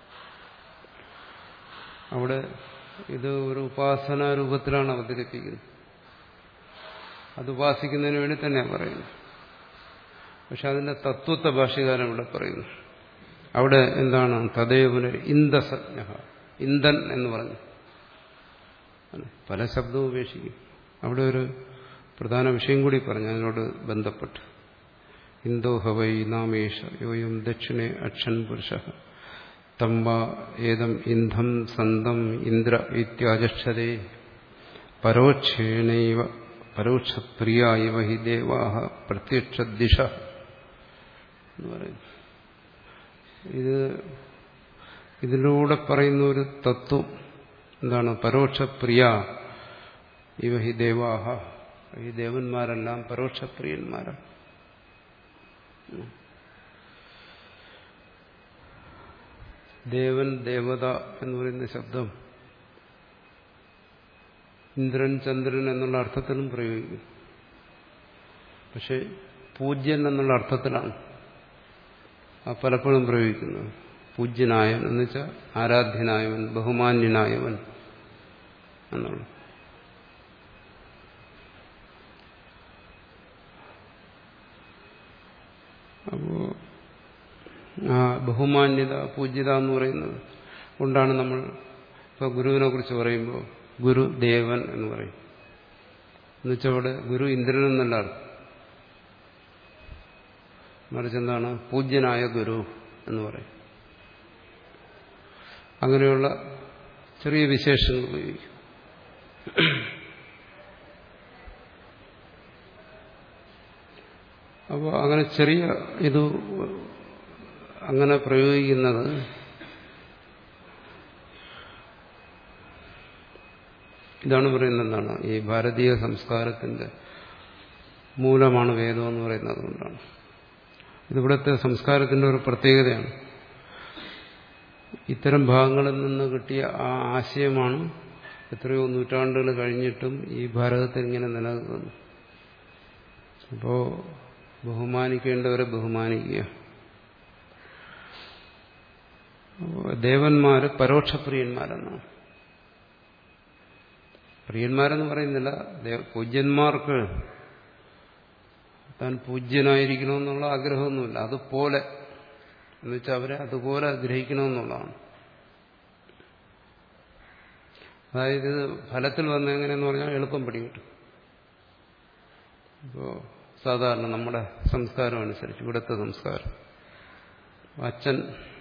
അവിടെ ഇത് ഒരു ഉപാസനാ രൂപത്തിലാണ് അവതരിപ്പിക്കുന്നത്. അത് ഉപാസിക്കുന്നതിന് വേണ്ടി തന്നെയാണ് പറയുന്നത്. പക്ഷെ അതിന്റെ തത്വത്തെ ഭാഷ്യകാരൻ ഇവിടെ പറയുന്നു. അവിടെ എന്താണ്? തദൈവ ഇന്ദസജ്ഞ, ഇന്ധൻ എന്ന് പറഞ്ഞു. പല ശബ്ദവും ഉപേക്ഷിക്കും. അവിടെ ഒരു പ്രധാന വിഷയം കൂടി പറഞ്ഞു അതിനോട് ബന്ധപ്പെട്ട്. ഇന്തോഹവൈ നാമേഷ യോയം ദക്ഷിണേ അക്ഷൻ പുരുഷ തമ്പ ഏതം ഇന്ധം സന്തം ഇന്ദ്ര ഇത്യാചക്ഷരേ പരോക്ഷേണൈവ പരോക്ഷപ്രിയ ഇവ ഹി ദേവാഹ പ്രത്യക്ഷദിശ എന്ന് പറയുന്നു. ഇത് ഇതിലൂടെ പറയുന്ന ഒരു തത്വം എന്താണ്? പരോക്ഷപ്രിയ ഇവ ഹി ദേവാഹ, ഈ ദേവന്മാരെല്ലാം പരോക്ഷപ്രിയന്മാരാണ്. ദേവൻ ദേവത എന്ന് പറയുന്ന ശബ്ദം ഇന്ദ്രൻ ചന്ദ്രൻ എന്നുള്ള അർത്ഥത്തിലും പ്രയോഗിക്കും. പക്ഷെ പൂജ്യൻ എന്നുള്ള അർത്ഥത്തിലാണ് ആ പലപ്പോഴും പ്രയോഗിക്കുന്നത്. പൂജ്യനായവൻ എന്ന് വെച്ചാൽ ആരാധ്യനായവൻ, ബഹുമാന്യനായവൻ എന്നുള്ള. അപ്പോ ആ ബഹുമാന്യത, പൂജ്യത എന്ന് പറയുന്നത് കൊണ്ടാണ് നമ്മൾ ഇപ്പൊ ഗുരുവിനെ കുറിച്ച് പറയുമ്പോൾ ഗുരു ദേവൻ എന്ന് പറയും. എന്നുവെച്ചാൽ അവിടെ ഗുരു ഇന്ദ്രൻ എന്നല്ല, മറിച്ചെന്താണ് പൂജ്യനായ ഗുരു എന്ന് പറയും. അങ്ങനെയുള്ള ചെറിയ വിശേഷങ്ങൾ ഉപയോഗിക്കും. അപ്പോൾ അങ്ങനെ ചെറിയ ഇത് അങ്ങനെ പ്രയോഗിക്കുന്നത് ഇതാണ് പറയുന്നത്. എന്താണ് ഈ ഭാരതീയ സംസ്കാരത്തിന്റെ മൂലമാണ് വേദം എന്ന് പറയുന്നത് കൊണ്ടാണ്. ഇതിവിടുത്തെ സംസ്കാരത്തിന്റെ ഒരു പ്രത്യേകതയാണ്. ഇത്തരം ഭാഗങ്ങളിൽ നിന്ന് കിട്ടിയ ആ ആശയമാണ് എത്രയോ നൂറ്റാണ്ടുകൾ കഴിഞ്ഞിട്ടും ഈ ഭാരതത്തിൽ ഇങ്ങനെ നിലനിൽക്കുന്നു. അപ്പോൾ ബഹുമാനിക്കേണ്ടവരെ ബഹുമാനിക്കുക. ദേവന്മാര് പരോക്ഷപ്രിയന്മാരെന്നാണ്. പ്രിയന്മാരെന്ന് പറയുന്നില്ല, പൂജ്യന്മാർക്ക് താൻ പൂജ്യനായിരിക്കണമെന്നുള്ള ആഗ്രഹമൊന്നുമില്ല. അതുപോലെ എന്ന് വെച്ചാൽ അവരെ അതുപോലെ ഗ്രഹിക്കണമെന്നുള്ളതാണ്. അതായത് ഇത് ഫലത്തിൽ വന്ന എങ്ങനെയെന്ന് പറഞ്ഞാൽ എളുപ്പം പിടികിട്ടും. ഇപ്പോൾ സാധാരണ നമ്മുടെ സംസ്കാരം അനുസരിച്ച്, ഇവിടുത്തെ സംസ്കാരം, അച്ഛൻ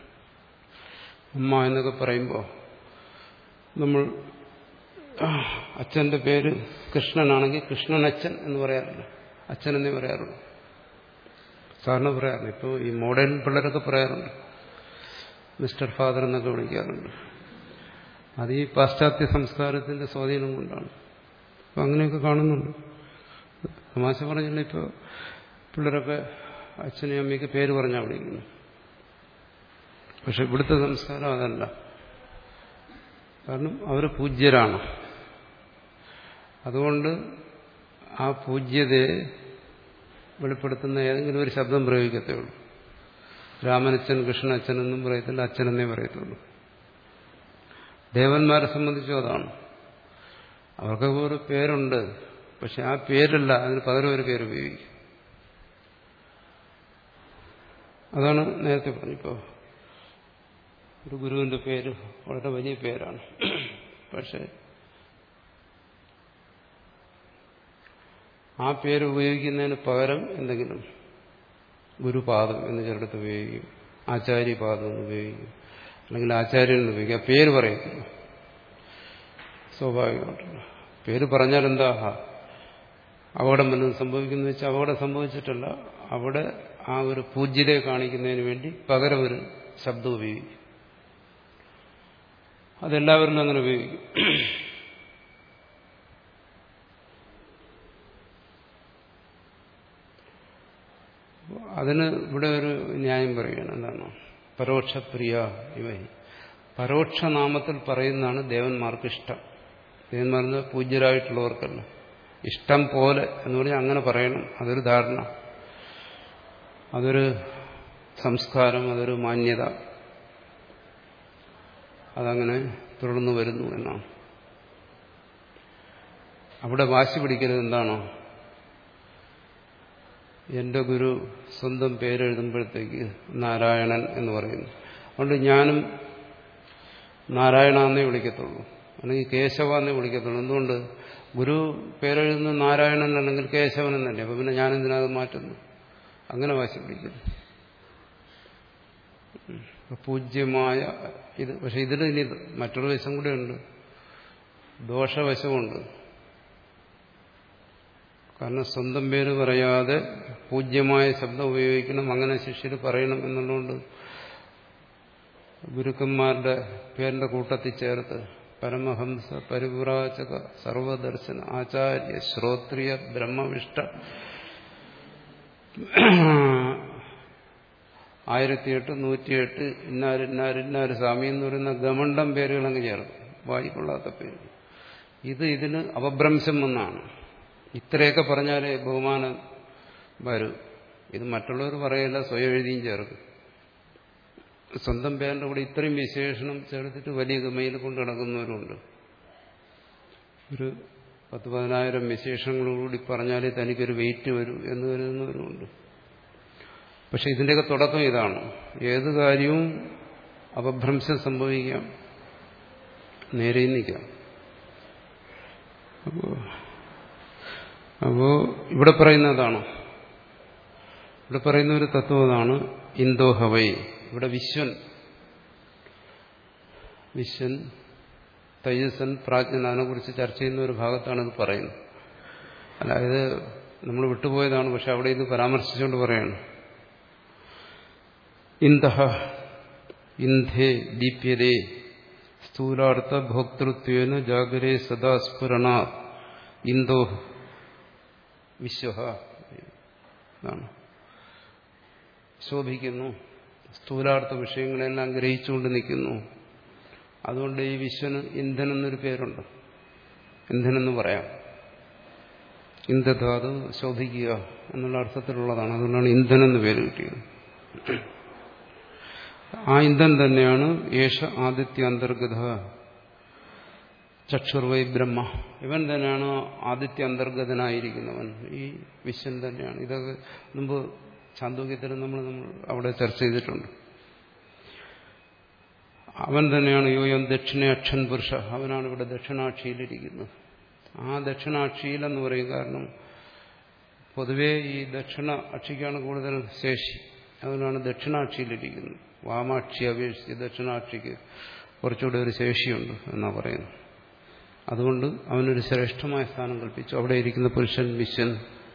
അമ്മ എന്നൊക്കെ പറയുമ്പോൾ നമ്മൾ അച്ഛന്റെ പേര് കൃഷ്ണനാണെങ്കിൽ കൃഷ്ണൻ അച്ഛൻ എന്ന് പറയാറില്ല, അച്ഛൻ എന്നേ പറയാറുള്ളൂ. സാറിന് പറയാറുണ്ട്. ഇപ്പോൾ ഈ മോഡേൺ പിള്ളേരൊക്കെ പറയാറുണ്ട്, മിസ്റ്റർ ഫാദർ എന്നൊക്കെ വിളിക്കാറുണ്ട്. അത് ഈ പാശ്ചാത്യ സംസ്കാരത്തിന്റെ സ്വാധീനം കൊണ്ടാണ്. അപ്പം അങ്ങനെയൊക്കെ കാണുന്നുണ്ട്. തമാശ പറഞ്ഞില്ല, ഇപ്പോൾ പിള്ളേരൊക്കെ അച്ഛനെയും അമ്മയ്ക്ക് പേര് പറഞ്ഞാൽ വിളിക്കുന്നു. പക്ഷെ ഇവിടുത്തെ സംസ്കാരം അതല്ല. കാരണം അവർ പൂജ്യരാണ്. അതുകൊണ്ട് ആ പൂജ്യതയെ വെളിപ്പെടുത്തുന്ന ഏതെങ്കിലും ഒരു ശബ്ദം പ്രയോഗിക്കത്തേ ഉള്ളൂ. രാമനച്ഛൻ കൃഷ്ണനച്ഛൻ എന്നും പറയത്തില്ല, അച്ഛനെന്നേ പറയത്തുള്ളൂ. ദേവന്മാരെ സംബന്ധിച്ചും അതാണ്. അവർക്കൊക്കെ ഒരു പേരുണ്ട്, പക്ഷെ ആ പേരല്ല, അതിന് പകരം ഒരു പേര് ഉപയോഗിക്കും. അതാണ് നേരത്തെ പറഞ്ഞിപ്പോ ഒരു ഗുരുവിന്റെ പേര് വളരെ വലിയ പേരാണ്. പക്ഷെ ആ പേര് ഉപയോഗിക്കുന്നതിന് പകരം എന്തെങ്കിലും ഗുരുപാദം എന്ന് ചിലടത്ത് ഉപയോഗിക്കും, ആചാര്യപാദം എന്ന് ഉപയോഗിക്കും, അല്ലെങ്കിൽ ആചാര്യൻ എന്ന് ഉപയോഗിക്കും. ആ പേര് പറയത്തില്ല. സ്വാഭാവികമായിട്ടില്ല. പേര് പറഞ്ഞാൽ എന്താ, അപകടം വല്ലതും സംഭവിക്കുന്നു വെച്ചാൽ അപകടം സംഭവിച്ചിട്ടല്ല, അവിടെ ആ ഒരു പൂജ്യതയെ കാണിക്കുന്നതിന് വേണ്ടി പകരം ഒരു ശബ്ദം ഉപയോഗിക്കും. അതെല്ലാവരിലും അങ്ങനെ ഉപയോഗിക്കും. അതിന് ഇവിടെ ഒരു ന്യായം പറയുകയാണ്. എന്താണ്? പരോക്ഷപ്രിയ ഇവ. പരോക്ഷനാമത്തിൽ പറയുന്നതാണ് ദേവന്മാർക്ക് ഇഷ്ടം. ദേവന്മാരെന്ന് പൂജ്യരായിട്ടുള്ളവർക്കല്ല. ഇഷ്ടം പോലെ എന്ന് പറഞ്ഞാൽ അങ്ങനെ പറയണം. അതൊരു ധാരണ, അതൊരു സംസ്കാരം, അതൊരു മാന്യത. അതങ്ങനെ തുടർന്നു വരുന്നു എന്നാണ്. അവിടെ വാശി പിടിക്കരുത്. എന്താണോ, എന്റെ ഗുരു സ്വന്തം പേരെഴുതുമ്പോഴത്തേക്ക് നാരായണൻ എന്ന് പറയുന്നു, അതുകൊണ്ട് ഞാനും നാരായണ എന്നേ വിളിക്കത്തുള്ളൂ, അല്ലെങ്കിൽ കേശവ എന്നേ വിളിക്കത്തുള്ളൂ. എന്തുകൊണ്ട്? ഗുരു പേരെഴുതുന്ന നാരായണൻ അല്ലെങ്കിൽ കേശവൻ എന്നല്ലേ, അപ്പൊ പിന്നെ ഞാനെന്തിനത് മാറ്റുന്നു? അങ്ങനെ വാശി പിടിക്കുന്നു. പൂജ്യമായ ഇത്. പക്ഷെ ഇതിൽ ഇനി മറ്റൊരു വശം കൂടെ ഉണ്ട്, ദോഷവശമുണ്ട്. കാരണം സ്വന്തം പേര് പറയാതെ പൂജ്യമായ ശബ്ദം ഉപയോഗിക്കണം, അങ്ങനെ ശിഷ്യർ പറയണം എന്നുള്ളതുകൊണ്ട് ഗുരുക്കന്മാരുടെ പേരിന്റെ കൂട്ടത്തിൽ ചേർത്ത് പരമഹംസ പരിവ്രാജക സർവദർശന ആചാര്യ ശ്രോത്രിയ ബ്രഹ്മവിഷ്ട ആയിരത്തിയെട്ട് നൂറ്റിയെട്ട് ഇന്നാര് ഇന്നാര് ഇന്നാര് സ്വാമി എന്ന് പറയുന്ന ഗമണ്ഡം പേരുകളങ്ങ് ചേർക്കും, വായിക്കൊള്ളാത്ത പേര്. ഇത് ഇതിന് അപഭ്രംശം എന്നാണ്. ഇത്രയൊക്കെ പറഞ്ഞാലേ ബഹുമാനം വരൂ. ഇത് മറ്റുള്ളവർ പറയല്ല, സ്വയം എഴുതിയും ചേർക്കും. സ്വന്തം പേരിന്റെ കൂടെ ഇത്രയും വിശേഷണം ചേർത്തിട്ട് വലിയ ഗമയിൽ കൊണ്ട് നടക്കുന്നവരുണ്ട്. ഒരു പത്ത് പതിനായിരം വിശേഷങ്ങളോടുകൂടി പറഞ്ഞാലേ തനിക്കൊരു വെയിറ്റ് വരൂ എന്ന് കരുതുന്നവരുമുണ്ട്. പക്ഷെ ഇതിന്റെയൊക്കെ തുടക്കം ഇതാണ്. ഏത് കാര്യവും അപഭ്രംശം സംഭവിക്കാം, നേരെയും നിൽക്കാം. അപ്പോൾ അപ്പോ ഇവിടെ പറയുന്നതാണ്, ഇവിടെ പറയുന്ന ഒരു തത്വം അതാണ്. ഇന്തോ ഹവൈ. ഇവിടെ വിശ്വൻ വിശ്വൻ തൈജസൻ പ്രാജ്ഞൻ അതിനെ കുറിച്ച് ചർച്ച ചെയ്യുന്ന ഒരു ഭാഗത്താണ് ഇത് പറയുന്നത്. അതായത് നമ്മൾ വിട്ടുപോയതാണ്, പക്ഷെ അവിടെ ഇത് പരാമർശിച്ചുകൊണ്ട് പറയാണ്. ഇന്തഹ ഇന്ധേ ദീപ്യതേ സ്ഥൂലാർത്ഥ ഭോക്തൃത്വേന ജാഗരേ സദാ സ്ഫുരണ ഇന്തോ വിശ്വ ശോഭിക്കുന്നു. സ്ഥൂലാർത്ഥ വിഷയങ്ങളെല്ലാം ഗ്രഹിച്ചുകൊണ്ട് നിൽക്കുന്നു. അതുകൊണ്ട് ഈ വിശ്വന് ഇന്ധൻ എന്നൊരു പേരുണ്ട്. ഇന്ധനെന്ന് പറയാം. ഇന്ധധാതു ശോഭിക്കുക എന്നുള്ള അർത്ഥത്തിലുള്ളതാണ്. അതുകൊണ്ടാണ് ഇന്ധൻ എന്ന് പേര് കിട്ടിയത്. ആ ഇന്ധൻ തന്നെയാണ് യേശ ആദിത്യ അന്തർഗത ചക്ഷുർവൈ ബ്രഹ്മ. ഇവൻ തന്നെയാണ് ആദിത്യ അന്തർഗതനായിരിക്കുന്നവൻ. ഈ വിശ്വൻ തന്നെയാണ്. ഇതൊക്കെ മുമ്പ് ചാന്തോക്യത്തിൽ നമ്മൾ നമ്മൾ അവിടെ ചർച്ച ചെയ്തിട്ടുണ്ട്. അവൻ തന്നെയാണ് യോയം ദക്ഷിണ അക്ഷൻ പുരുഷ. അവനാണ് ഇവിടെ ദക്ഷിണാക്ഷിയിലിരിക്കുന്നത്. ആ ദക്ഷിണാക്ഷിയിൽ എന്ന് പറയും. കാരണം പൊതുവേ ഈ ദക്ഷിണ അക്ഷിക്കാണ് കൂടുതൽ ശേഷി. അതുകൊണ്ടാണ് ദക്ഷിണാക്ഷിയിലിരിക്കുന്നത്. വാമാക്ഷി അപേക്ഷിച്ച് ദക്ഷിണാക്ഷിക്ക് കുറച്ചുകൂടെ ഒരു ശേഷിയുണ്ട് എന്നാ പറയുന്നത്. അതുകൊണ്ട് അവനൊരു ശ്രേഷ്ഠമായ സ്ഥാനം കൽപ്പിച്ചു. അവിടെ ഇരിക്കുന്ന പുരുഷൻ വിശ്വൻ.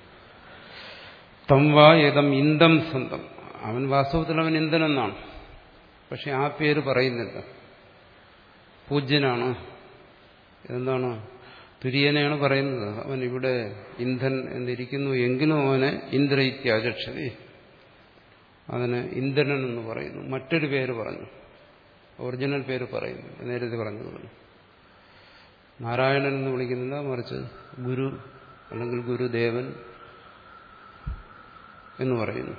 തം വാ ഏതം ഇന്ധം സ്വന്തം. അവൻ വാസ്തവത്തിൽ അവൻ ഇന്ധനെന്നാണ്. പക്ഷെ ആ പേര് പറയുന്നില്ല. പൂജ്യനാണ്. എന്താണ്? തുര്യനെയാണ് പറയുന്നത്. അവൻ ഇവിടെ ഇന്ധൻ എന്നിരിക്കുന്നു. എങ്കിലും അവനെ ഇന്ദ്ര ഇത്യാചക്ഷതി. അതിന് ഇന്ധനൻ എന്ന് പറയുന്നു. മറ്റൊരു പേര് പറഞ്ഞു. ഒറിജിനൽ പേര് പറയുന്നു. നേരത്തെ പറഞ്ഞതുപോലെ നാരായണൻ എന്ന് വിളിക്കുന്നില്ല, മറിച്ച് ഗുരു അല്ലെങ്കിൽ ഗുരുദേവൻ എന്ന് പറയുന്നു.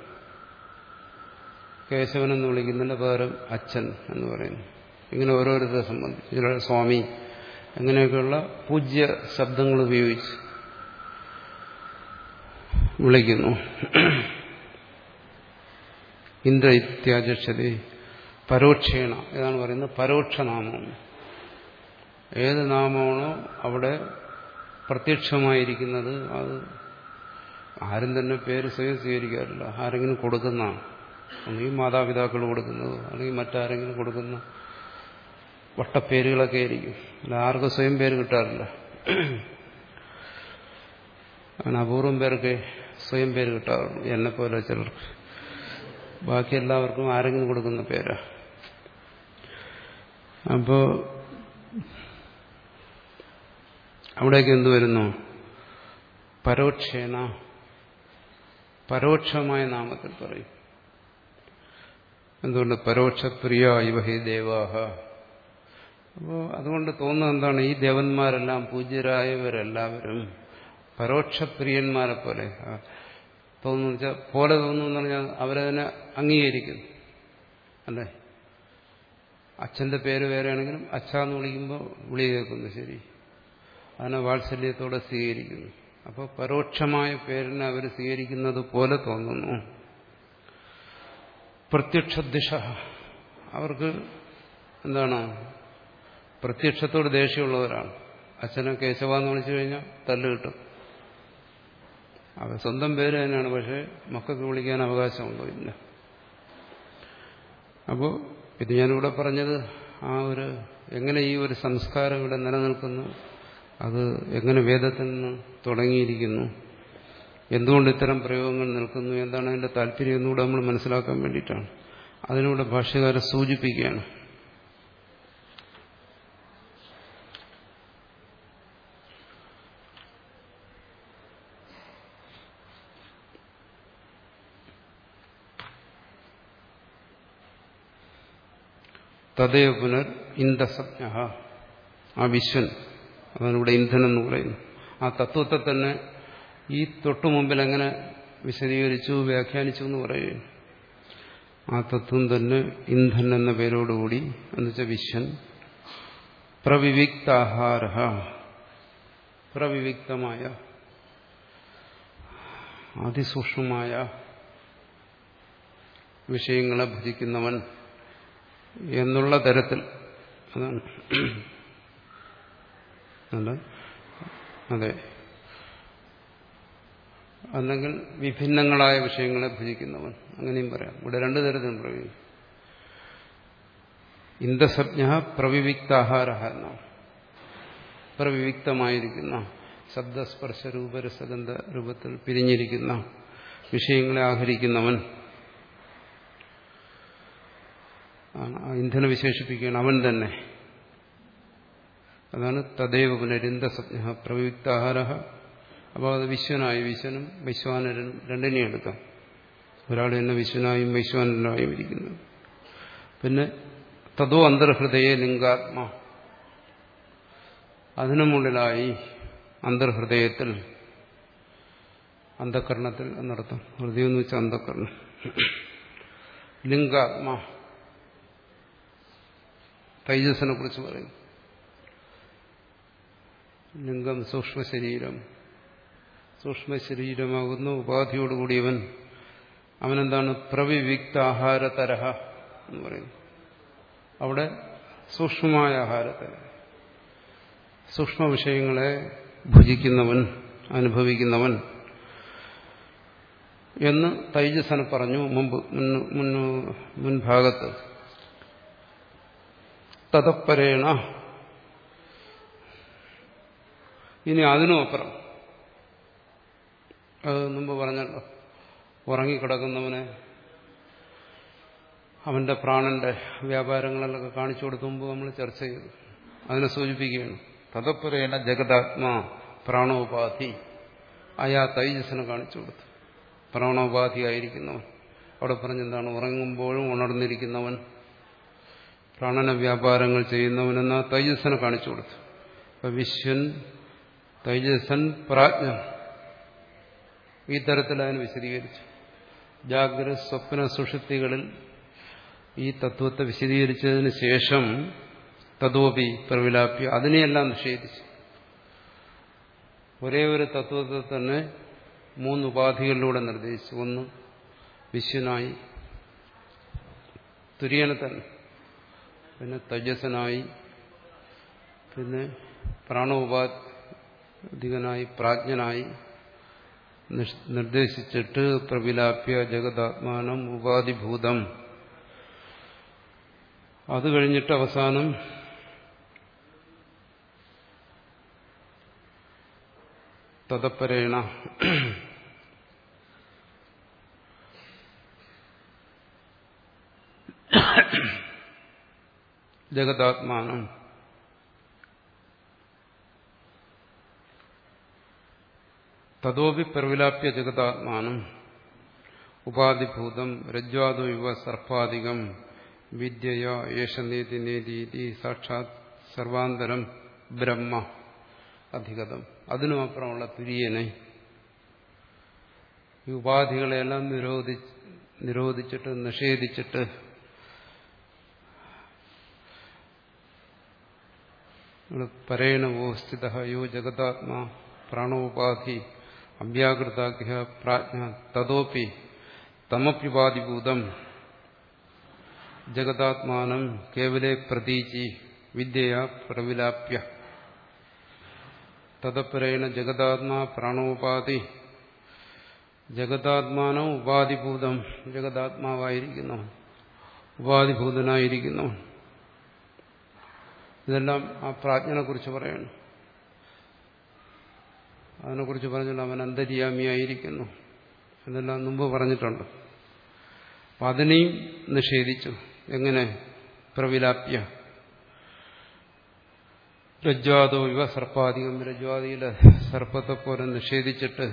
കേശവൻ എന്ന് വിളിക്കുന്നില്ല, പകരം അച്ഛൻ എന്ന് പറയുന്നു. ഇങ്ങനെ ഓരോരുത്തരെ സംബന്ധിച്ച് ചില സ്വാമി അങ്ങനെയൊക്കെയുള്ള പൂജ്യ ശബ്ദങ്ങൾ ഉപയോഗിച്ച് വിളിക്കുന്നു. ഇന്ദ്ര ഇത്യാചക്ഷതി പരോക്ഷേണ. ഏതാണ് പറയുന്നത്? പരോക്ഷനാമം. ഏത് നാമമാണോ അവിടെ പ്രത്യക്ഷമായിരിക്കുന്നത് അത് ആരും തന്നെ പേര് സ്വയം സ്വീകരിക്കാറില്ല. ആരെങ്കിലും കൊടുക്കുന്നതാണ്. ഒന്നുകിൽ മാതാപിതാക്കൾ കൊടുക്കുന്നത്, അല്ലെങ്കിൽ മറ്റാരെങ്കിലും കൊടുക്കുന്ന വട്ടപ്പേരുകളൊക്കെ ആയിരിക്കും. അല്ല, ആർക്കും സ്വയം പേര് കിട്ടാറില്ല. അങ്ങനെ അപൂർവം പേർക്ക് സ്വയം പേര് കിട്ടാറുള്ളൂ. എന്നെപ്പോലെ ചിലർക്ക്. ബാക്കി എല്ലാവർക്കും ആരെങ്കിലും കൊടുക്കുന്ന പേരാ. അപ്പോ അവിടേക്ക് എന്ത് വരുന്നു? പരോക്ഷേന, പരോക്ഷമായ നാമത്തിൽ പറയും. എന്തുകൊണ്ട്? പരോക്ഷപ്രിയ ഇവ ഹി ദേവാഹ. അപ്പോൾ അതുകൊണ്ട് തോന്നുന്നത് എന്താണ്? ഈ ദേവന്മാരെല്ലാം, പൂജ്യരായവരെല്ലാവരും പരോക്ഷപ്രിയന്മാരെ പോലെ തോന്നുന്നു വെച്ചാൽ പോലെ തോന്നുന്നു പറഞ്ഞാൽ അവരതിനെ അംഗീകരിക്കുന്നു. അല്ലേ? അച്ഛന്റെ പേര് വേറെയാണെങ്കിലും അച്ഛ എന്ന് വിളിക്കുമ്പോൾ വിളി കേൾക്കുന്നു. ശരി, അതിനെ വാത്സല്യത്തോടെ സ്വീകരിക്കുന്നു. അപ്പോൾ പരോക്ഷമായ പേരിനെ അവർ സ്വീകരിക്കുന്നത് പോലെ തോന്നുന്നു. പ്രത്യക്ഷ ദിശ. അവർക്ക് എന്താണ്? പ്രത്യക്ഷത്തോട് ദേഷ്യമുള്ളവരാണ്. അച്ഛനെ കേശവ എന്ന് വിളിച്ചു കഴിഞ്ഞാൽ തല്ല് കിട്ടും. അവർ സ്വന്തം പേര് തന്നെയാണ്, പക്ഷെ മക്കൾക്ക് വിളിക്കാൻ അവകാശമുണ്ടോ? ഇല്ല. അപ്പോൾ ഇത് ഞാനിവിടെ പറഞ്ഞത് ആ ഒരു എങ്ങനെ ഈ ഒരു സംസ്കാരം ഇവിടെ നിലനിൽക്കുന്നു, അത് എങ്ങനെ വേദത്തിൽ നിന്ന് തുടങ്ങിയിരിക്കുന്നു, എന്തുകൊണ്ട് ഇത്തരം പ്രയോഗങ്ങൾ നിൽക്കുന്നു, എന്താണ് അതിന്റെ താല്പര്യം എന്നുകൂടെ നമ്മൾ മനസ്സിലാക്കാൻ വേണ്ടിയിട്ടാണ്. അതിലൂടെ ഭാഷ്യകാരെ സൂചിപ്പിക്കുകയാണ്. തദൈവ പുനർ ഇന്ധസജ്ഞ. ആ വിശ്വൻ, അവനിവിടെ ഇന്ധൻ എന്ന് പറയുന്നു. ആ തത്വത്തെ തന്നെ ഈ തൊട്ടു മുമ്പിൽ എങ്ങനെ വിശദീകരിച്ചു, വ്യാഖ്യാനിച്ചു എന്ന് പറയുകയാണ്. ആ തത്വം തന്നെ ഇന്ധൻ എന്ന പേരോടുകൂടി, എന്നുവെച്ചാൽ വിശ്വൻ പ്രവിവിക്താഹാര, പ്രവിവിക്തമായ അതിസൂക്ഷ്മമായ വിഷയങ്ങളെ ഭജിക്കുന്നവൻ എന്നുള്ള തരത്തിൽ. അതാണ് അതെ. അല്ലെങ്കിൽ വിഭിന്നങ്ങളായ വിഷയങ്ങളെ ഭുജിക്കുന്നവൻ, അങ്ങനെയും പറയാം. ഇവിടെ രണ്ടു തരത്തിലും പ്രയോഗിക്കും. ഇന്ദ്രസജ്ഞ പ്രവിവിക്താഹാര എന്നാണ്. പ്രവിവിക്തമായിരിക്കുന്ന ശബ്ദസ്പർശ രൂപരസഗന്ധ രൂപത്തിൽ പിരിഞ്ഞിരിക്കുന്ന വിഷയങ്ങളെ ആഹരിക്കുന്നവൻ. ഇന്ധന വിശേഷിപ്പിക്കുകയാണ് അവൻ തന്നെ. അതാണ് തദൈവ പുനരിന്ദസജ്ഞ പ്രവിവിക്താഹാര. അപ്പോൾ അത് വിശ്വനായി, വിശ്വനും വൈശ്വാനരനും രണ്ടിനെയും എടുക്കാം. ഒരാൾ തന്നെ വിശ്വനായും വൈശ്വാനരനായും ഇരിക്കുന്നു. പിന്നെ തതോ അന്തർഹൃദയ ലിംഗാത്മ, അതിനു മുകളിലായി അന്തർഹൃദയത്തിൽ, അന്ധകരണത്തിൽ എന്നർത്ഥം. ഹൃദയം എന്ന് വെച്ചാൽ അന്ധകരണം. ലിംഗാത്മ തൈജസ്സിനെ കുറിച്ച് പറയും. ലിംഗം സൂക്ഷ്മ ശരീരം, സൂക്ഷ്മ ശരീരമാകുന്ന ഉപാധിയോടുകൂടിയവൻ. അവനെന്താണ്? പ്രവിവിക്താഹാരതരഹ എന്ന് പറയുന്നു. അവിടെ സൂക്ഷ്മമായ ആഹാരത്തെ, സൂക്ഷ്മ വിഷയങ്ങളെ ഭുജിക്കുന്നവൻ, അനുഭവിക്കുന്നവൻ എന്ന് തൈജസനെ പറഞ്ഞു മുമ്പ് മുൻഭാഗത്ത്. തതപ്പരേണ, ഇനി അതിനും അപ്പുറം. അത് മുമ്പ് പറഞ്ഞല്ലോ, ഉറങ്ങിക്കിടക്കുന്നവനെ അവന്റെ പ്രാണന്റെ വ്യാപാരങ്ങളിലൊക്കെ കാണിച്ചു കൊടുത്തു മുമ്പ് നമ്മൾ ചർച്ച ചെയ്തു. അതിനെ സൂചിപ്പിക്കുകയാണ്. തതപ്പുരേണ ജഗതാത്മാ പ്രാണോപാധി. അയാ തൈജസ്സിനെ കാണിച്ചു കൊടുത്തു. പ്രാണോപാധി ആയിരിക്കുന്നവൻ. അവിടെ പറഞ്ഞെന്താണ്? ഉറങ്ങുമ്പോഴും ഉണർന്നിരിക്കുന്നവൻ, പ്രാണന വ്യാപാരങ്ങൾ ചെയ്യുന്നവനെന്ന തൈജസ്സിനെ കാണിച്ചു കൊടുത്തു. അപ്പൊ വിശ്വൻ, തൈജസൻ, പ്രാജ്ഞൻ, ഈ തരത്തിൽ അതിന് വിശദീകരിച്ചു. ജാഗ്രത സ്വപ്ന സുഷുപ്തികളിൽ ഈ തത്വത്തെ വിശദീകരിച്ചതിന് ശേഷം തതോപി പ്രവിലാപ്യ, അതിനെയെല്ലാം നിഷേധിച്ചു. ഒരേ ഒരു തത്വത്തെ തന്നെ മൂന്ന് ഉപാധികളിലൂടെ നിർദ്ദേശിച്ചു. ഒന്ന് വിശ്വനായി, തുര്യനെ തന്നെ, പിന്നെ തൈജസനായി, പിന്നെ പ്രാണോപാധികനായി, പ്രാജ്ഞനായി നിർദ്ദേശിച്ചിട്ട് പ്രവിലാപ്യ ജഗതാത്മാനം ഉപാധിഭൂതം. അത് കഴിഞ്ഞിട്ട് അവസാനം തതപ്പരേണ ജഗതാത്മാനം തതോപി പ്രവിലാപ്യ ജഗതാത്മാനം ഉപാധിഭൂതം രജ്വാദോ ഇവ സർപ്പാധികം വിദ്യയ യേശ നേതി നേതീതി സാക്ഷാത് സർവാന്തരം ബ്രഹ്മ അധിഗതം. അതിനുമപ്പുറമുള്ള തുര്യനെ, ഈ ഉപാധികളെല്ലാം നിരോധി നിരോധിച്ചിട്ട് നിഷേധിച്ചിട്ട് പരേണവോ സ്ഥിത യോ ജഗതാത്മാ പ്രാണോപാധി അവ്യാകൃതാഖ്യ പ്രാജ്ഞ തതോപി തമപ്യുപാധിഭൂതം ജഗതാത്മാനം കേവലേ പ്രതീചി വിദ്യയാ പ്രവിലാപ്യ തതപരേണ ജഗതാത്മാ പ്രാണോപാധി ജഗതാത്മാനം ഉപാധിഭൂതം, ജഗതാത്മാവായിരിക്കുന്നു, ഉപാധിഭൂതനായിരിക്കുന്നു. ഇതെല്ലാം ആ പ്രാജ്ഞനെ കുറിച്ച് പറയണം. അതിനെക്കുറിച്ച് പറഞ്ഞാൽ അവൻ അന്തര്യാമിയായിരിക്കുന്നു എന്നെല്ലാം മുമ്പ് പറഞ്ഞിട്ടുണ്ട്. അപ്പം അതിനെയും നിഷേധിച്ചു. എങ്ങനെ? പ്രവിലാപ്യ രജ്വാദോ ഇവ സർപ്പാധികം, രജ്വാദിയിലെ സർപ്പത്തെ പോലെ നിഷേധിച്ചിട്ട്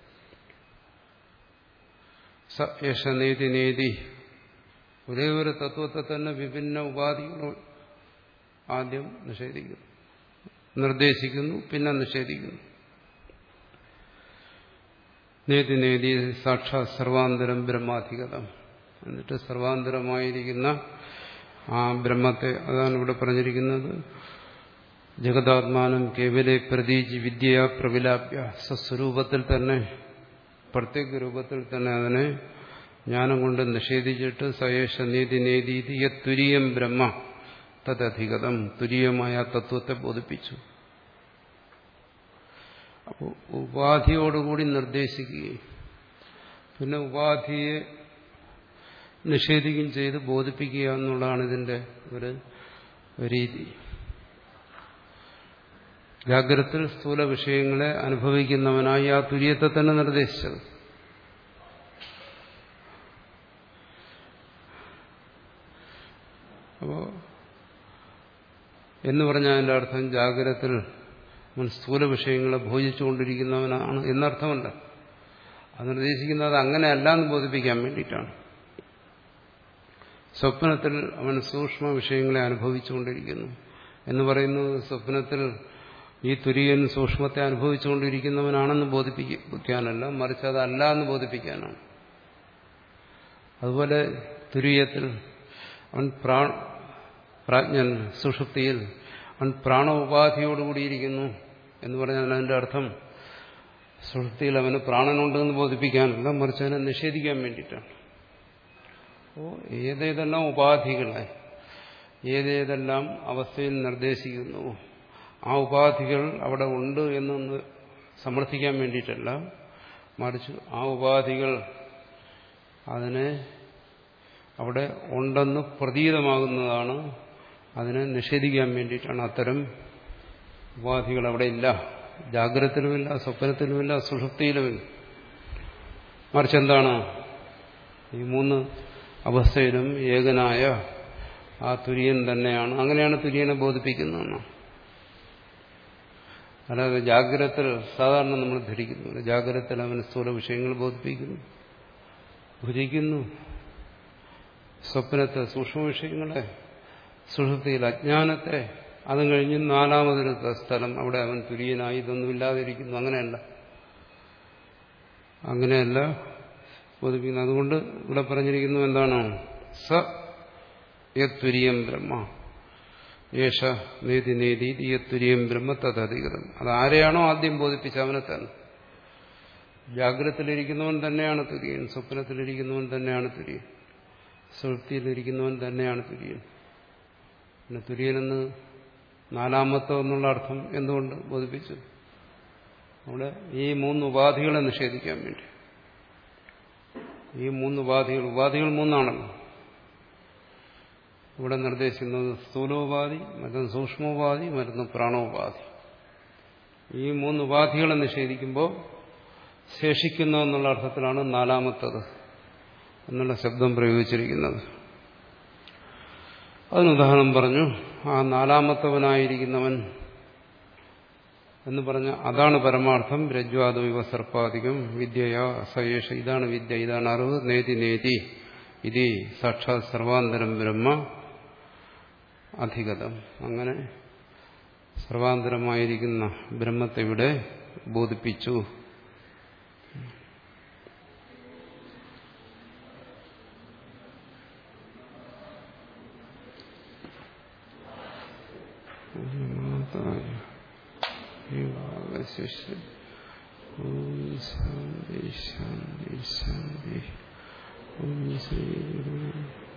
സ യേശ നേതി നേതി, ഒരേ ഒരു തത്വത്തെ തന്നെ വിഭിന്ന ഉപാധികൾ ആദ്യം നിഷേധിക്കുന്നു, നിർദ്ദേശിക്കുന്നു, പിന്നെ നിഷേധിക്കുന്നു. നേതി നേതി സാക്ഷാത് സർവാന്തരം ബ്രഹ്മാധിഗതം. എന്നിട്ട് സർവാന്തരമായിരിക്കുന്ന ആ ബ്രഹ്മത്തെ, അതാണ് ഇവിടെ പറഞ്ഞിരിക്കുന്നത്, ജഗതാത്മാനം കേവലേ പ്രതീചി വിദ്യയാ പ്രവിലാപ്യ, സ്വസ്വരൂപത്തിൽ തന്നെ, പ്രത്യേക രൂപത്തിൽ തന്നെ അതിനെ ജ്ഞാനം കൊണ്ട് നിഷേധിച്ചിട്ട് സയേഷ നീതി നേതീതി യത് തുരീയം ബ്രഹ്മ തദധിഗതം, തുരീയമായ തത്വത്തെ ബോധിപ്പിച്ചു. അപ്പോൾ ഉപാധിയോടുകൂടി നിർദ്ദേശിക്കുകയും പിന്നെ ഉപാധിയെ നിഷേധിക്കുകയും ചെയ്ത് ബോധിപ്പിക്കുക എന്നുള്ളതാണ് ഇതിന്റെ ഒരു രീതി. ജാഗ്രതത്തിൽ സ്ഥൂല വിഷയങ്ങളെ അനുഭവിക്കുന്നവനായി ആ തുര്യത്തെ തന്നെ നിർദ്ദേശിച്ചത്. അപ്പോ എന്ന് പറഞ്ഞാൽ അതിന്റെ അർത്ഥം ജാഗ്രതത്തിൽ അവൻ സ്ഥൂല വിഷയങ്ങളെ ഭോജിച്ചുകൊണ്ടിരിക്കുന്നവനാണ് എന്നർത്ഥമല്ല. അത് നിർദ്ദേശിക്കുന്നത് അങ്ങനെയല്ല എന്ന് ബോധിപ്പിക്കാൻ വേണ്ടിയിട്ടാണ്. സ്വപ്നത്തിൽ അവൻ സൂക്ഷ്മ വിഷയങ്ങളെ അനുഭവിച്ചുകൊണ്ടിരിക്കുന്നു എന്ന് പറയുന്നത് സ്വപ്നത്തിൽ ഈ തുര്യൻ സൂക്ഷ്മത്തെ അനുഭവിച്ചുകൊണ്ടിരിക്കുന്നവനാണെന്ന് ബോധിപ്പിക്കാനല്ല, മറിച്ച് അതല്ല എന്ന് ബോധിപ്പിക്കാനാണ്. അതുപോലെ തുര്യത്തിൽ അവൻ പ്രാ പ്രാജ്ഞൻ സുഷുപ്തിയിൽ അവൻ പ്രാണോപാധിയോടുകൂടിയിരിക്കുന്നു എന്ന് പറഞ്ഞാൽ അതിന്റെ അർത്ഥം സുഷുപ്തിയിൽ അവന് പ്രാണനുണ്ടെന്ന് ബോധിപ്പിക്കാനല്ല, മറിച്ച് അതിനെ നിഷേധിക്കാൻ വേണ്ടിയിട്ടാണ്. അപ്പോൾ ഏതേതെല്ലാം ഉപാധികളെ ഏതേതെല്ലാം അവസ്ഥയിൽ നിർദ്ദേശിക്കുന്നു ആ ഉപാധികൾ അവിടെ ഉണ്ട് എന്നൊന്ന് സമർത്ഥിക്കാൻ വേണ്ടിയിട്ടല്ല, മറിച്ച് ആ ഉപാധികൾ അതിനെ അവിടെ ഉണ്ടെന്ന് പ്രതീതമാകുന്നതാണ്, അതിനെ നിഷേധിക്കാൻ വേണ്ടിയിട്ടാണ്. അത്തരം ഉപാധികൾ അവിടെ ഇല്ല, ജാഗ്രതത്തിലുമില്ല, സ്വപ്നത്തിലുമില്ല, സുഷുപ്തിയിലുമില്ല. മറിച്ച് എന്താണ്, ഈ മൂന്ന് അവസ്ഥയിലും ഏകനായ ആ തുര്യൻ തന്നെയാണ്. അങ്ങനെയാണ് തുര്യനെ ബോധിപ്പിക്കുന്നതെന്ന്. അല്ലാതെ ജാഗ്രതത്തിൽ സാധാരണ നമ്മൾ ധരിക്കുന്നു, ജാഗ്രതത്തിൽ അവന് സ്ഥൂല വിഷയങ്ങൾ ബോധിപ്പിക്കുന്നു, ഭുജിക്കുന്നു, സ്വപ്നത്തെ സൂക്ഷ്മ വിഷയങ്ങളെ, സുഷുപ്തിയിൽ അജ്ഞാനത്തെ, അതും കഴിഞ്ഞ് നാലാമതൊരു സ്ഥലം അവിടെ അവൻ തുര്യനായി ഇതൊന്നുമില്ലാതിരിക്കുന്നു. അങ്ങനെയല്ല അങ്ങനെയല്ല ബോധിപ്പിക്കുന്നത്. അതുകൊണ്ട് ഇവിടെ പറഞ്ഞിരിക്കുന്നു എന്താണ്, സ യത്തുര്യം ബ്രഹ്മ യേശ നേതി നേതി യത്തുര്യം ബ്രഹ്മ തദധികൃതം. അതാരെയാണോ ആദ്യം ബോധിപ്പിച്ച അവനെ തന്നെ. ജാഗ്രതത്തിലിരിക്കുന്നവൻ തന്നെയാണ് തുര്യൻ, സ്വപ്നത്തിലിരിക്കുന്നവൻ തന്നെയാണ് തുര്യൻ, സുഷുപ്തിയിലിരിക്കുന്നവൻ തന്നെയാണ് തുര്യൻ. പിന്നെ തുര്യനെന്ന് നാലാമത്തോ എന്നുള്ള അർത്ഥം എന്തുകൊണ്ട് ബോധിപ്പിച്ചു? അവിടെ ഈ മൂന്ന് ഉപാധികളെ നിഷേധിക്കാൻ വേണ്ടി. ഈ മൂന്ന് ഉപാധികൾ ഉപാധികൾ മൂന്നാണല്ലോ ഇവിടെ നിർദ്ദേശിക്കുന്നത്. സ്ഥൂലോപാധി, മറ്റൊന്ന് സൂക്ഷ്മോപാധി, മറ്റൊന്ന് പ്രാണോപാധി. ഈ മൂന്ന് ഉപാധികളെ നിഷേധിക്കുമ്പോൾ ശേഷിക്കുന്നു എന്നുള്ള അർത്ഥത്തിലാണ് നാലാമത്തത് എന്നുള്ള ശബ്ദം പ്രയോഗിച്ചിരിക്കുന്നത്. അതിനുദാഹരണം പറഞ്ഞു. ആ നാലാമത്തവനായിരിക്കുന്നവൻ എന്ന് പറഞ്ഞ അതാണ് പരമാർത്ഥം. രജ്വാദോ ഇവ സർപ്പാധികം വിദ്യയാ സയേഷ. ഇതാണ് വിദ്യ, ഇതാണ് അറിവ്. നേതി നേതി ഇതി സാക്ഷാത് സർവാന്തരം ബ്രഹ്മ അധിഗതം. അങ്ങനെ സർവാന്തരമായിരിക്കുന്ന ബ്രഹ്മത്തെ ഇവിടെ ബോധിപ്പിച്ചു. ശാന്തി ശാന്തി ശാന്തി. ഓം ശ്രീ